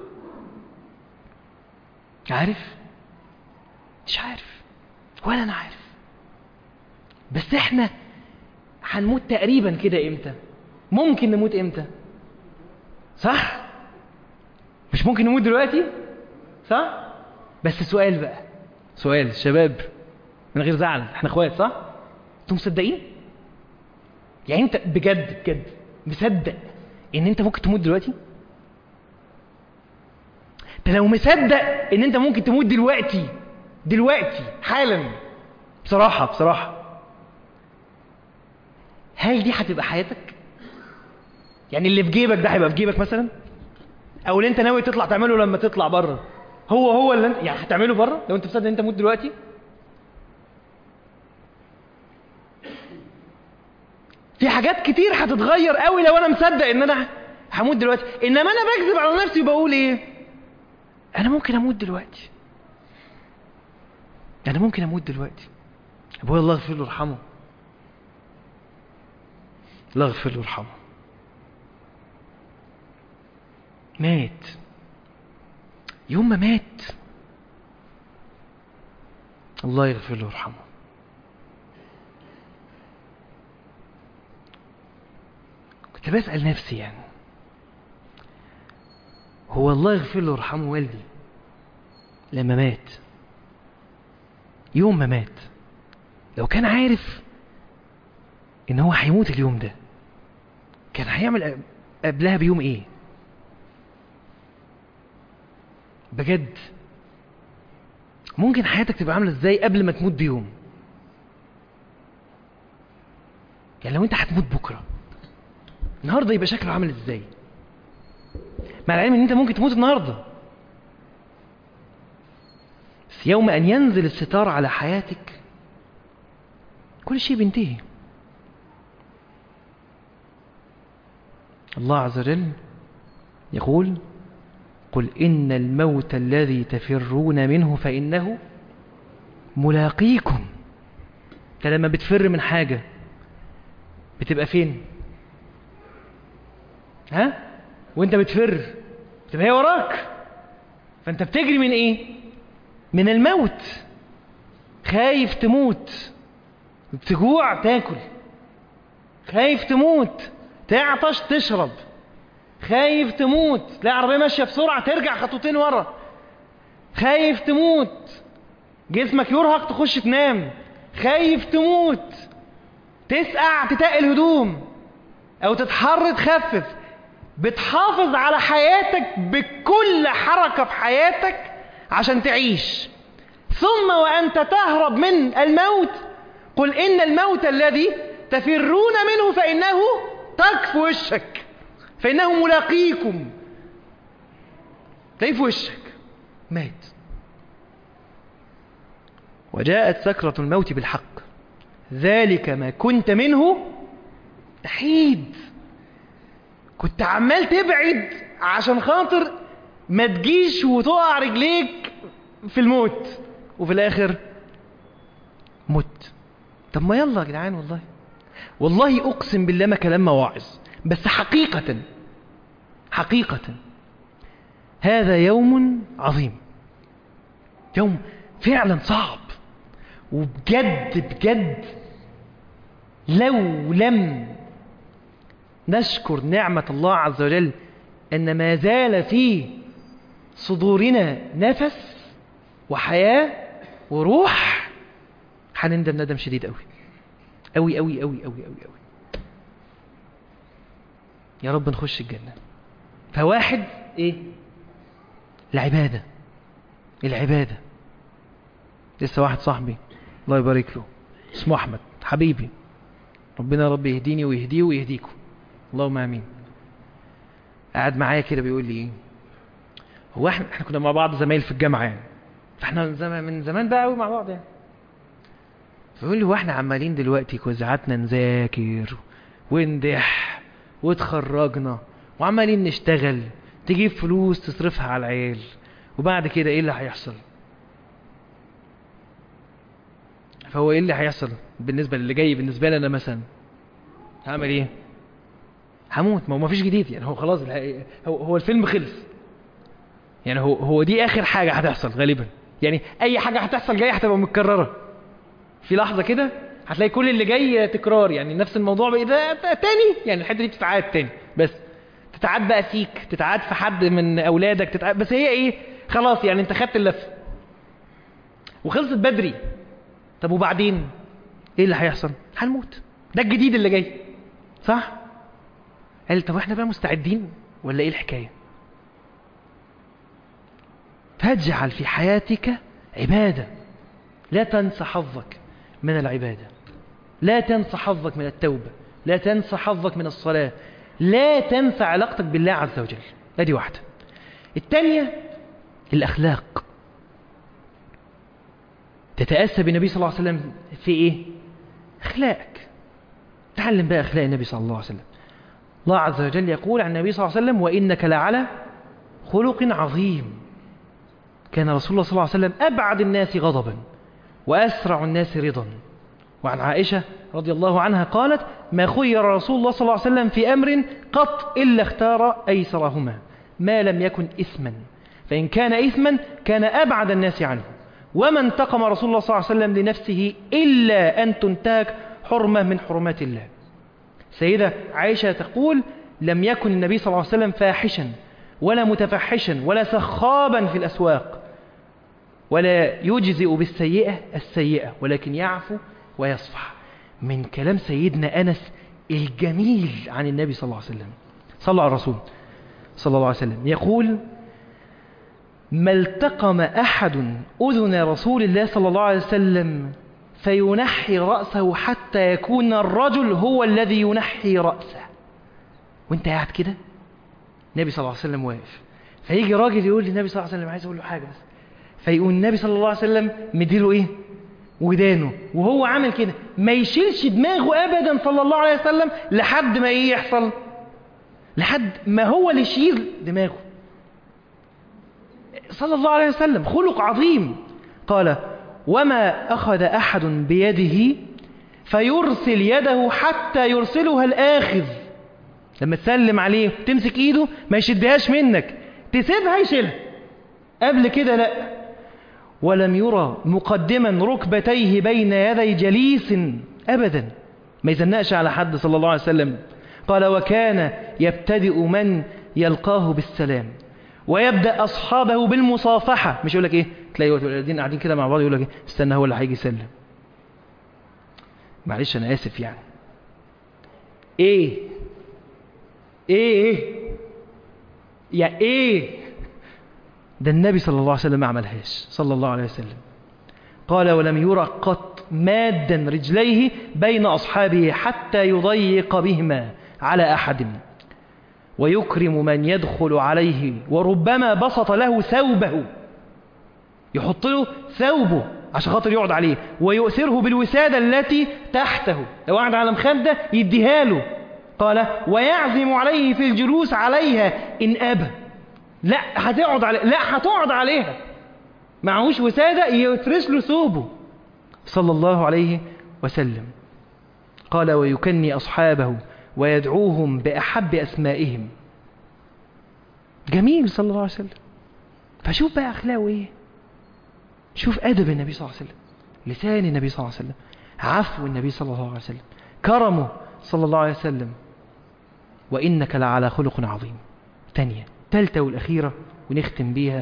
عارف؟ مش عارف، ولا انا عارف، بس احنا هنموت تقريبا كده امتى؟ ممكن نموت امتى؟ صح؟ مش ممكن نموت دلوقتي؟ صح؟ بس سؤال بقى، سؤال شباب من غير زعل، احنا اخوات صح؟ انتوا مصدقين؟ يعني انت بجد بجد مصدق ان انت ممكن تموت دلوقتي؟ انت لو مصدق ان انت ممكن تموت دلوقتي دلوقتي حالا، بصراحة بصراحة هل دي هتبقى حياتك؟ يعني اللي في جيبك ده هيبقى في جيبك مثلا؟ او اللي انت ناوي تطلع تعمله لما تطلع بره هو هو اللي انت يعني هتعمله بره لو انت مصدق ان انت تموت دلوقتي؟ في حاجات كتير هتتغير قوي لو انا مصدق ان انا هموت دلوقتي، انما انا بكذب على نفسي وبقول ايه؟ انا ممكن اموت دلوقتي، انا ممكن اموت دلوقتي. ابويا الله يغفر له ويرحمه، الله يغفر له ويرحمه، مات. يوم ما مات الله يغفر له ويرحمه، كنت بسأل نفسي يعني هو الله يغفر له ويرحمه والدي لما مات، يوم ما مات، لو كان عارف ان هو هيموت اليوم ده كان هيعمل قبلها بيوم ايه؟ بجد ممكن حياتك تبقى عامله ازاي قبل ما تموت بيوم؟ يعني لو انت هتموت بكره النهارده يبقى شكله عامل ازاي؟ مع العلم ان انت ممكن تموت النهارده، بس يوم ان ينزل الستار على حياتك كل شيء بينتهي. الله عز وجل يقول قل إن الموت الذي تفرون منه فإنه ملاقيكم. انت لما بتفر من حاجة بتبقى فين؟ ها؟ وانت بتفر بتبقى هي وراك، فانت بتجري من ايه؟ من الموت. خايف تموت، تجوع تاكل، خايف تموت تعطش تشرب، خايف تموت تلاقي عربية ماشية بسرعة ترجع خطوتين ورا، خايف تموت جسمك يرهق تخش تنام، خايف تموت تسقع تتقل هدوم او تتحر تخفف. بتحافظ على حياتك بكل حركة في حياتك عشان تعيش. ثم وأنت تهرب من الموت قل إن الموت الذي تفرون منه فإنه تك في وشك، فإنه ملاقيكم. تلاقيه في وشك مات. وجاءت سكرة الموت بالحق ذلك ما كنت منه تحيد. كنت عمال تبعد عشان خاطر ما تجيش وتقع رجليك في الموت، وفي الآخر مت. طب ما يلا يا جدعان، والله والله أقسم بالله ما كلام مواعظ، بس حقيقة حقيقة هذا يوم عظيم، يوم فعلا صعب. وبجد بجد لو لم نشكر نعمة الله عز وجل أن ما زال في صدورنا نفس وحياة وروح هنندم ندم شديد قوي قوي قوي قوي قوي قوي قوي. يا رب نخش الجنة. فواحد ايه؟ العبادة، العبادة. لسه واحد صاحبي الله يبارك له اسمه أحمد حبيبي، ربنا يا رب يهديني ويهديه ويهديكم اللهم آمين. قاعد معايا كده بيقول لي ايه، هو احنا احنا كنا مع بعض زمايل في الجامعة يعني، فاحنا من زمان من زمان بقى قوي مع بعض يعني. فيقول لي هو احنا عمالين دلوقتي كوزعاتنا نذاكر وندح وتخرجنا وعمالين نشتغل تجيب فلوس تصرفها على العيال، وبعد كده ايه اللي هيحصل؟ فهو ايه اللي هيحصل بالنسبة للي جاي؟ بالنسبة لي انا مثلا هعمل ايه؟ هموت. ما هو مفيش جديد يعني، هو خلاص هو, هو الفيلم خلص يعني، هو هو دي اخر حاجة هتحصل غالبا يعني. اي حاجة هتحصل جاية هتبقى متكررة في لحظة كده، هتلاقي كل اللي جاي تكرار، يعني نفس الموضوع بقى ده تاني، يعني الحته دي بتتعاد تاني، بس تتعاد بقى فيك، تتعاد في حد من اولادك، تتعاد، بس هي ايه، خلاص يعني انت خدت اللفه وخلصت بدري. طب وبعدين ايه اللي هيحصل؟ هنموت، ده الجديد اللي جاي، صح؟ قال طب احنا بقى مستعدين ولا ايه الحكايه؟ فاجعل في حياتك عباده، لا تنسى حظك من العباده، لا تنسى حظك من التوبه، لا تنسى حظك من الصلاه، لا تنسى علاقتك بالله عز وجل. ادي واحده. الثانيه الاخلاق، تتاسى بالنبي صلى الله عليه وسلم في ايه؟ اخلاقك. تعلم بقى اخلاق النبي صلى الله عليه وسلم. الله عز وجل يقول عن النبي صلى الله عليه وسلم: وانك لعلى خلق عظيم. كان رسول الله صلى الله عليه وسلم ابعد الناس غضبا واسرع الناس رضا. وعن عائشه رضي الله عنها قالت: ما خير رسول الله صلى الله عليه وسلم في امر قط الا اختار ايسرهما ما لم يكن اثما، فان كان اثما كان ابعد الناس عنه، وما انتقم رسول الله صلى الله عليه وسلم لنفسه الا ان تنتهك حرمه من حرمات الله. سيدة عائشة تقول: لم يكن النبي صلى الله عليه وسلم فاحشا ولا متفحشا ولا سخابا في الأسواق، ولا يجزئ بالسيئة السيئة، ولكن يعفو ويصفح. من كلام سيدنا أنس الجميل عن النبي صلى الله عليه وسلم. صلى على الرسول صلى الله عليه وسلم، يقول: ما التقم أحد أذن رسول الله صلى الله عليه وسلم فينحي رأسه حتى يكون الرجل هو الذي ينحي رأسه. وانت قاعد كده النبي صلى الله عليه وسلم واقف، فيجي راجل يقول للنبي صلى الله عليه وسلم عايز اقول له حاجه بس، فيقول النبي صلى الله عليه وسلم مديله ايه؟ ودانه، وهو عامل كده ما يشيلش دماغه ابدا صلى الله عليه وسلم لحد ما ايه يحصل؟ لحد ما هو اللي يشيل دماغه صلى الله عليه وسلم. خلق عظيم. قال: وما أخذ أحد بيده فيرسل يده حتى يرسلها الآخذ. لما تسلم عليه تمسك إيده ما يشدهاش منك، تسيبها يشيلها، قبل كده لا. ولم يرى مقدما ركبتيه بين يدي جليس أبدا، ما يزنقش على حد صلى الله عليه وسلم. قال: وكان يبتدئ من يلقاه بالسلام ويبدأ أصحابه بالمصافحة. مش يقول لك إيه، تلاقي الولدين قاعدين كده مع بعض يقول لك إيه، استنى هو اللي هيجي يسلم. معلش أنا آسف يعني. إيه إيه إيه يا إيه ده النبي صلى الله عليه وسلم ما عملهاش صلى الله عليه وسلم. قال: ولم يرى قط مادا رجليه بين أصحابه حتى يضيق بهما على أحد، ويكرم من يدخل عليه، وربما بسط له ثوبه، يحط له ثوبه عشان خاطر يقعد عليه، ويؤثره بالوسادة التي تحته، لو قعد على مخدة يديها له. قال: ويعزم عليه في الجلوس عليها إن أبى. لا هتقعد عليها، لا هتقعد عليها، معهوش وسادة يترس له ثوبه صلى الله عليه وسلم. قال: ويكني أصحابه ويدعوهم بأحب أسمائهم. جميل صلى الله عليه وسلم. فشوف بقى أخلاقه إيه، شوف أدب النبي صلى الله عليه وسلم، لسان النبي صلى الله عليه وسلم، عفو النبي صلى الله عليه وسلم، كرمه صلى الله عليه وسلم. وإنك لعلى خلق عظيم. تانية تالتة والأخيرة ونختم بيها،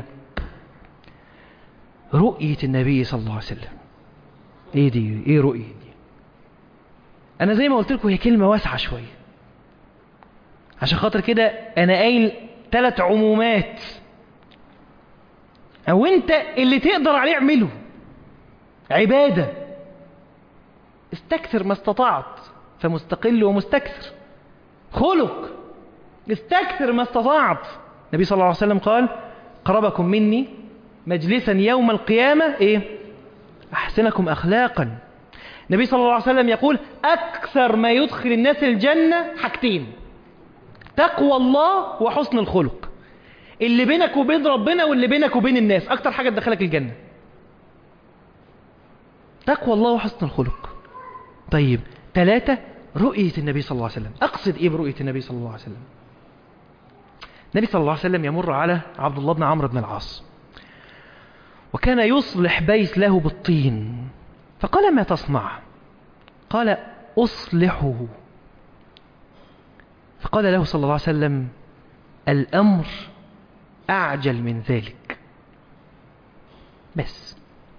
رؤية النبي صلى الله عليه وسلم. إيه دي؟ إيه رؤية دي؟ أنا زي ما قلت لكم هي كلمة واسعة شوية، عشان خاطر كده أنا قايل ثلاث عمومات، أو أنت اللي تقدر عليه اعمله. عبادة، استكثر ما استطعت فمستقل ومستكثر. خلق، استكثر ما استطعت. النبي صلى الله عليه وسلم قال: قربكم مني مجلسا يوم القيامة إيه؟ أحسنكم أخلاقا. النبي صلى الله عليه وسلم يقول: أكثر ما يدخل الناس الجنة حاجتين: تقوى الله وحسن الخلق. اللي بينك وبين ربنا واللي بينك وبين الناس أكتر حاجة تدخلك الجنة، تقوى الله وحسن الخلق. طيب ثلاثة، رؤية النبي صلى الله عليه وسلم. أقصد إيه برؤية النبي صلى الله عليه وسلم؟ النبي صلى الله عليه وسلم يمر على عبد الله بن عمرو بن العاص، وكان يصلح بيت له بالطين، فقال: ما تصنع؟ قال أصلحه. فقال له صلى الله عليه وسلم الأمر أعجل من ذلك. بس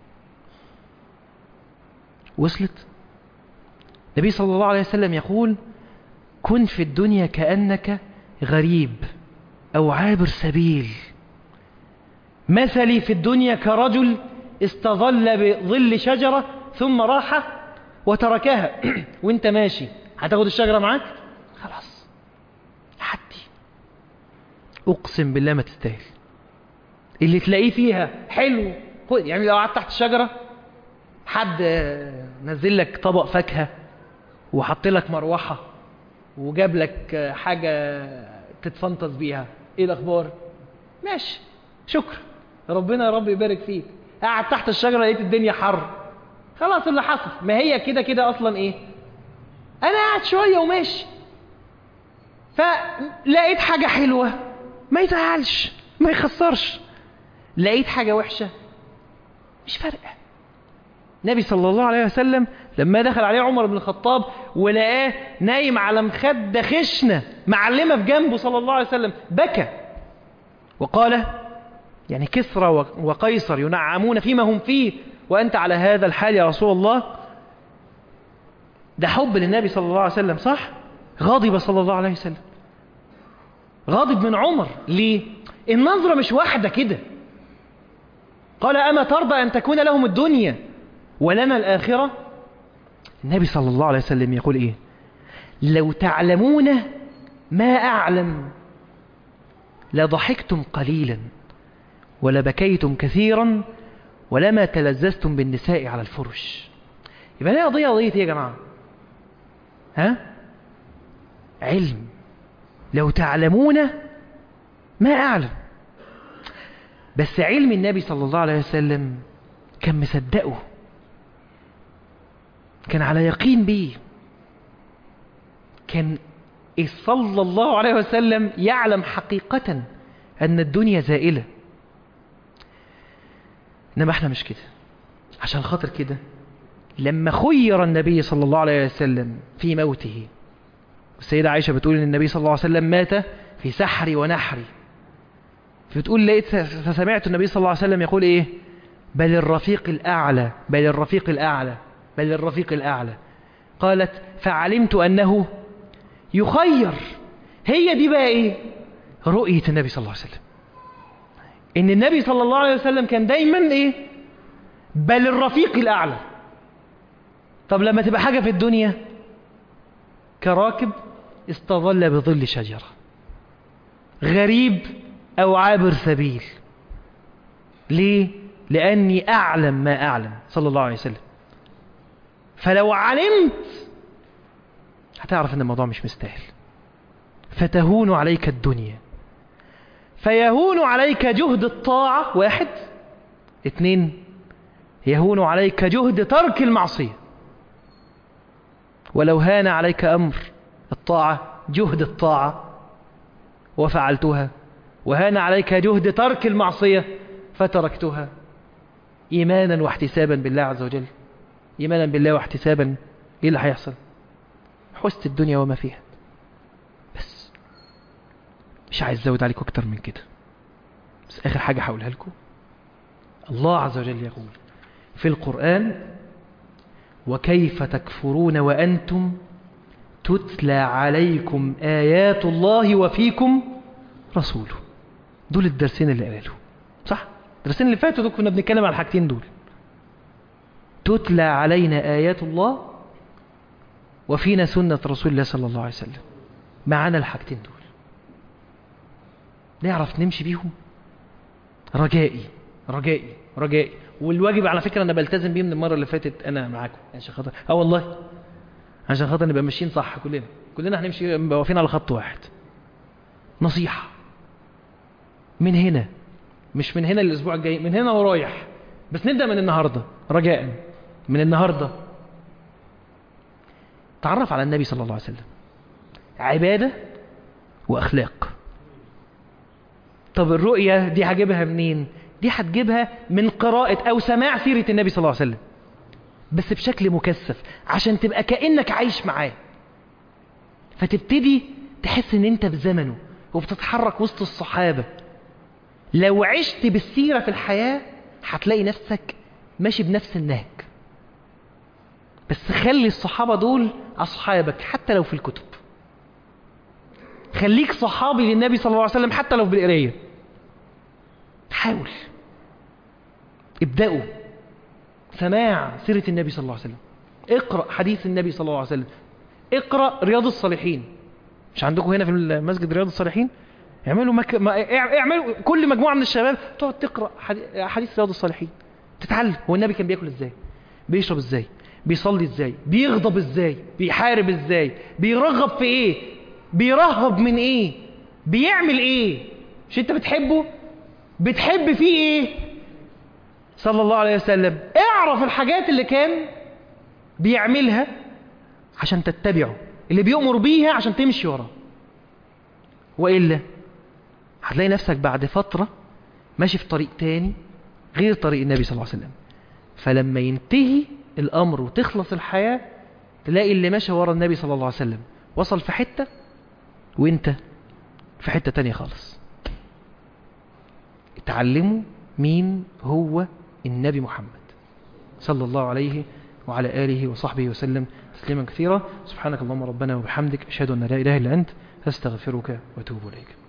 وصلت. النبي صلى الله عليه وسلم يقول كن في الدنيا كأنك غريب أو عابر سبيل. مثلي في الدنيا كرجل استظل بظل شجرة ثم راح وتركها. وانت ماشي هتاخد الشجرة معاك؟ خلاص حدي. أقسم بالله ما تستاهل. اللي تلاقيه فيها حلو خد. يعني لو قعدت تحت الشجرة حد نزل لك طبق فاكهة وحط لك مروحة وجاب لك حاجة تتفنطز بيها، ايه الاخبار؟ ماشي شكرا ربنا يا رب يبارك فيك. قاعد تحت الشجرة لقيت الدنيا حر، خلاص اللي حصل ما هي كده كده اصلا ايه، انا قاعد شوية وماشي فلقيت حاجة حلوة ما يزعلش ما يخسرش، لقيت حاجة وحشة مش فارقة. النبي صلى الله عليه وسلم لما دخل عليه عمر بن الخطاب ولقاه نايم على مخدة خشنة معلمة في جنبه صلى الله عليه وسلم بكى وقال يعني كسرى وقيصر ينعمون فيما هم فيه وأنت على هذا الحال يا رسول الله. ده حب للنبي صلى الله عليه وسلم صح؟ غاضب صلى الله عليه وسلم، غاضب من عمر. ليه؟ النظرة مش واحدة كده. قال أما ترضى أن تكون لهم الدنيا ولنا الآخرة؟ النبي صلى الله عليه وسلم يقول إيه؟ لو تعلمون ما أعلم لضحكتم قليلا ولبكيتم كثيرا ولما تلذذتم بالنساء على الفرش. يبقى ليه قضية قضية إيه يا جماعة؟ ها؟ علم. لو تعلمون ما أعلم. بس علم النبي صلى الله عليه وسلم كان مصدقه، كان على يقين بيه، كان صلى الله عليه وسلم يعلم حقيقة أن الدنيا زائلة. إنما احنا مش كده. عشان خاطر كده لما خير النبي صلى الله عليه وسلم في موته، السيدة عائشة بتقول إن النبي صلى الله عليه وسلم مات في سحري ونحري، فبتقول لقيت فسمعت النبي صلى الله عليه وسلم يقول إيه؟ بل الرفيق الأعلى بل الرفيق الأعلى بل الرفيق الأعلى. قالت فعلمت أنه يخير. هي دي بقى إيه؟ رؤية النبي صلى الله عليه وسلم، إن النبي صلى الله عليه وسلم كان دايما إيه؟ بل الرفيق الأعلى. طب لما تبقى حاجة في الدنيا كراكب استظل بظل شجرة، غريب أو عابر سبيل. ليه؟ لأني أعلم ما أعلم صلى الله عليه وسلم. فلو علمت هتعرف أن الموضوع مش مستاهل، فتهون عليك الدنيا، فيهون عليك جهد الطاعة واحد، اثنين يهون عليك جهد ترك المعصية. ولو هان عليك أمر الطاعة جهد الطاعة وفعلتها، وهان عليك جهد ترك المعصية فتركتها، إيمانا واحتسابا بالله عز وجل، إيمانا بالله واحتسابا، إيه اللي هيحصل؟ حسن الدنيا وما فيها. بس مش عايز أزود عليكم أكتر من كده. بس آخر حاجة هقولها لكم، الله عز وجل يقول في القرآن وكيف تكفرون وأنتم تتلى عليكم آيات الله وفيكم رسوله. دول الدرسين اللي قالوا صح؟ الدرسين اللي فاتوا دول كنا بنتكلم على الحاجتين دول. تتلى علينا آيات الله وفينا سنة رسول الله صلى الله عليه وسلم، معنا الحاجتين دول نعرف نمشي بيهم. رجائي رجائي رجائي والواجب على فكرة أنا بلتزم بيه من المرة اللي فاتت أنا معاكم عشان خاطر اه والله عشان خاطر نبقى ماشيين صح. كلنا كلنا هنمشي واقفين على خط واحد. نصيحة من هنا، مش من هنا الأسبوع الجاي، من هنا ورايح. بس نبدأ من النهاردة، رجاء من النهاردة تعرف على النبي صلى الله عليه وسلم، عبادة وأخلاق. طب الرؤية دي هجيبها منين؟ دي هتجيبها من قراءة أو سماع سيرة النبي صلى الله عليه وسلم. بس بشكل مكثف عشان تبقى كأنك عايش معاه، فتبتدي تحس ان انت بزمنه وبتتحرك وسط الصحابة. لو عشت بالسيرة في الحياة هتلاقي نفسك ماشي بنفس النهج. بس خلي الصحابة دول أصحابك حتى لو في الكتب. خليك صحابي للنبي صلى الله عليه وسلم حتى لو بالقراية. حاول ابدأوا سماع سيرة النبي صلى الله عليه وسلم، اقرأ حديث النبي صلى الله عليه وسلم، اقرأ رياض الصالحين. مش عندكم هنا في المسجد رياض الصالحين؟ اعملوا مك... ما... اعملوا كل مجموعة من الشباب تقعد تقرأ حديث رياض الصالحين، تتعلم هو النبي كان بياكل ازاي، بيشرب ازاي، بيصلي ازاي، بيغضب ازاي، بيحارب ازاي، بيرغب في ايه، بيرهب من ايه، بيعمل ايه. مش انت بتحبه؟ بتحب فيه ايه صلى الله عليه وسلم؟ اعرف الحاجات اللي كان بيعملها عشان تتبعه، اللي بيؤمر بيها عشان تمشي وراه. وإلا هتلاقي نفسك بعد فترة ماشي في طريق تاني غير طريق النبي صلى الله عليه وسلم. فلما ينتهي الأمر وتخلص الحياة تلاقي اللي ماشي ورا النبي صلى الله عليه وسلم وصل في حتة وانت في حتة تانية خالص. اتعلموا مين هو النبي محمد صلى الله عليه وعلى آله وصحبه وسلم تسليما كثيرا. سبحانك اللهم ربنا وبحمدك، أشهد أن لا إله إلا أنت، أستغفرك وأتوب إليك.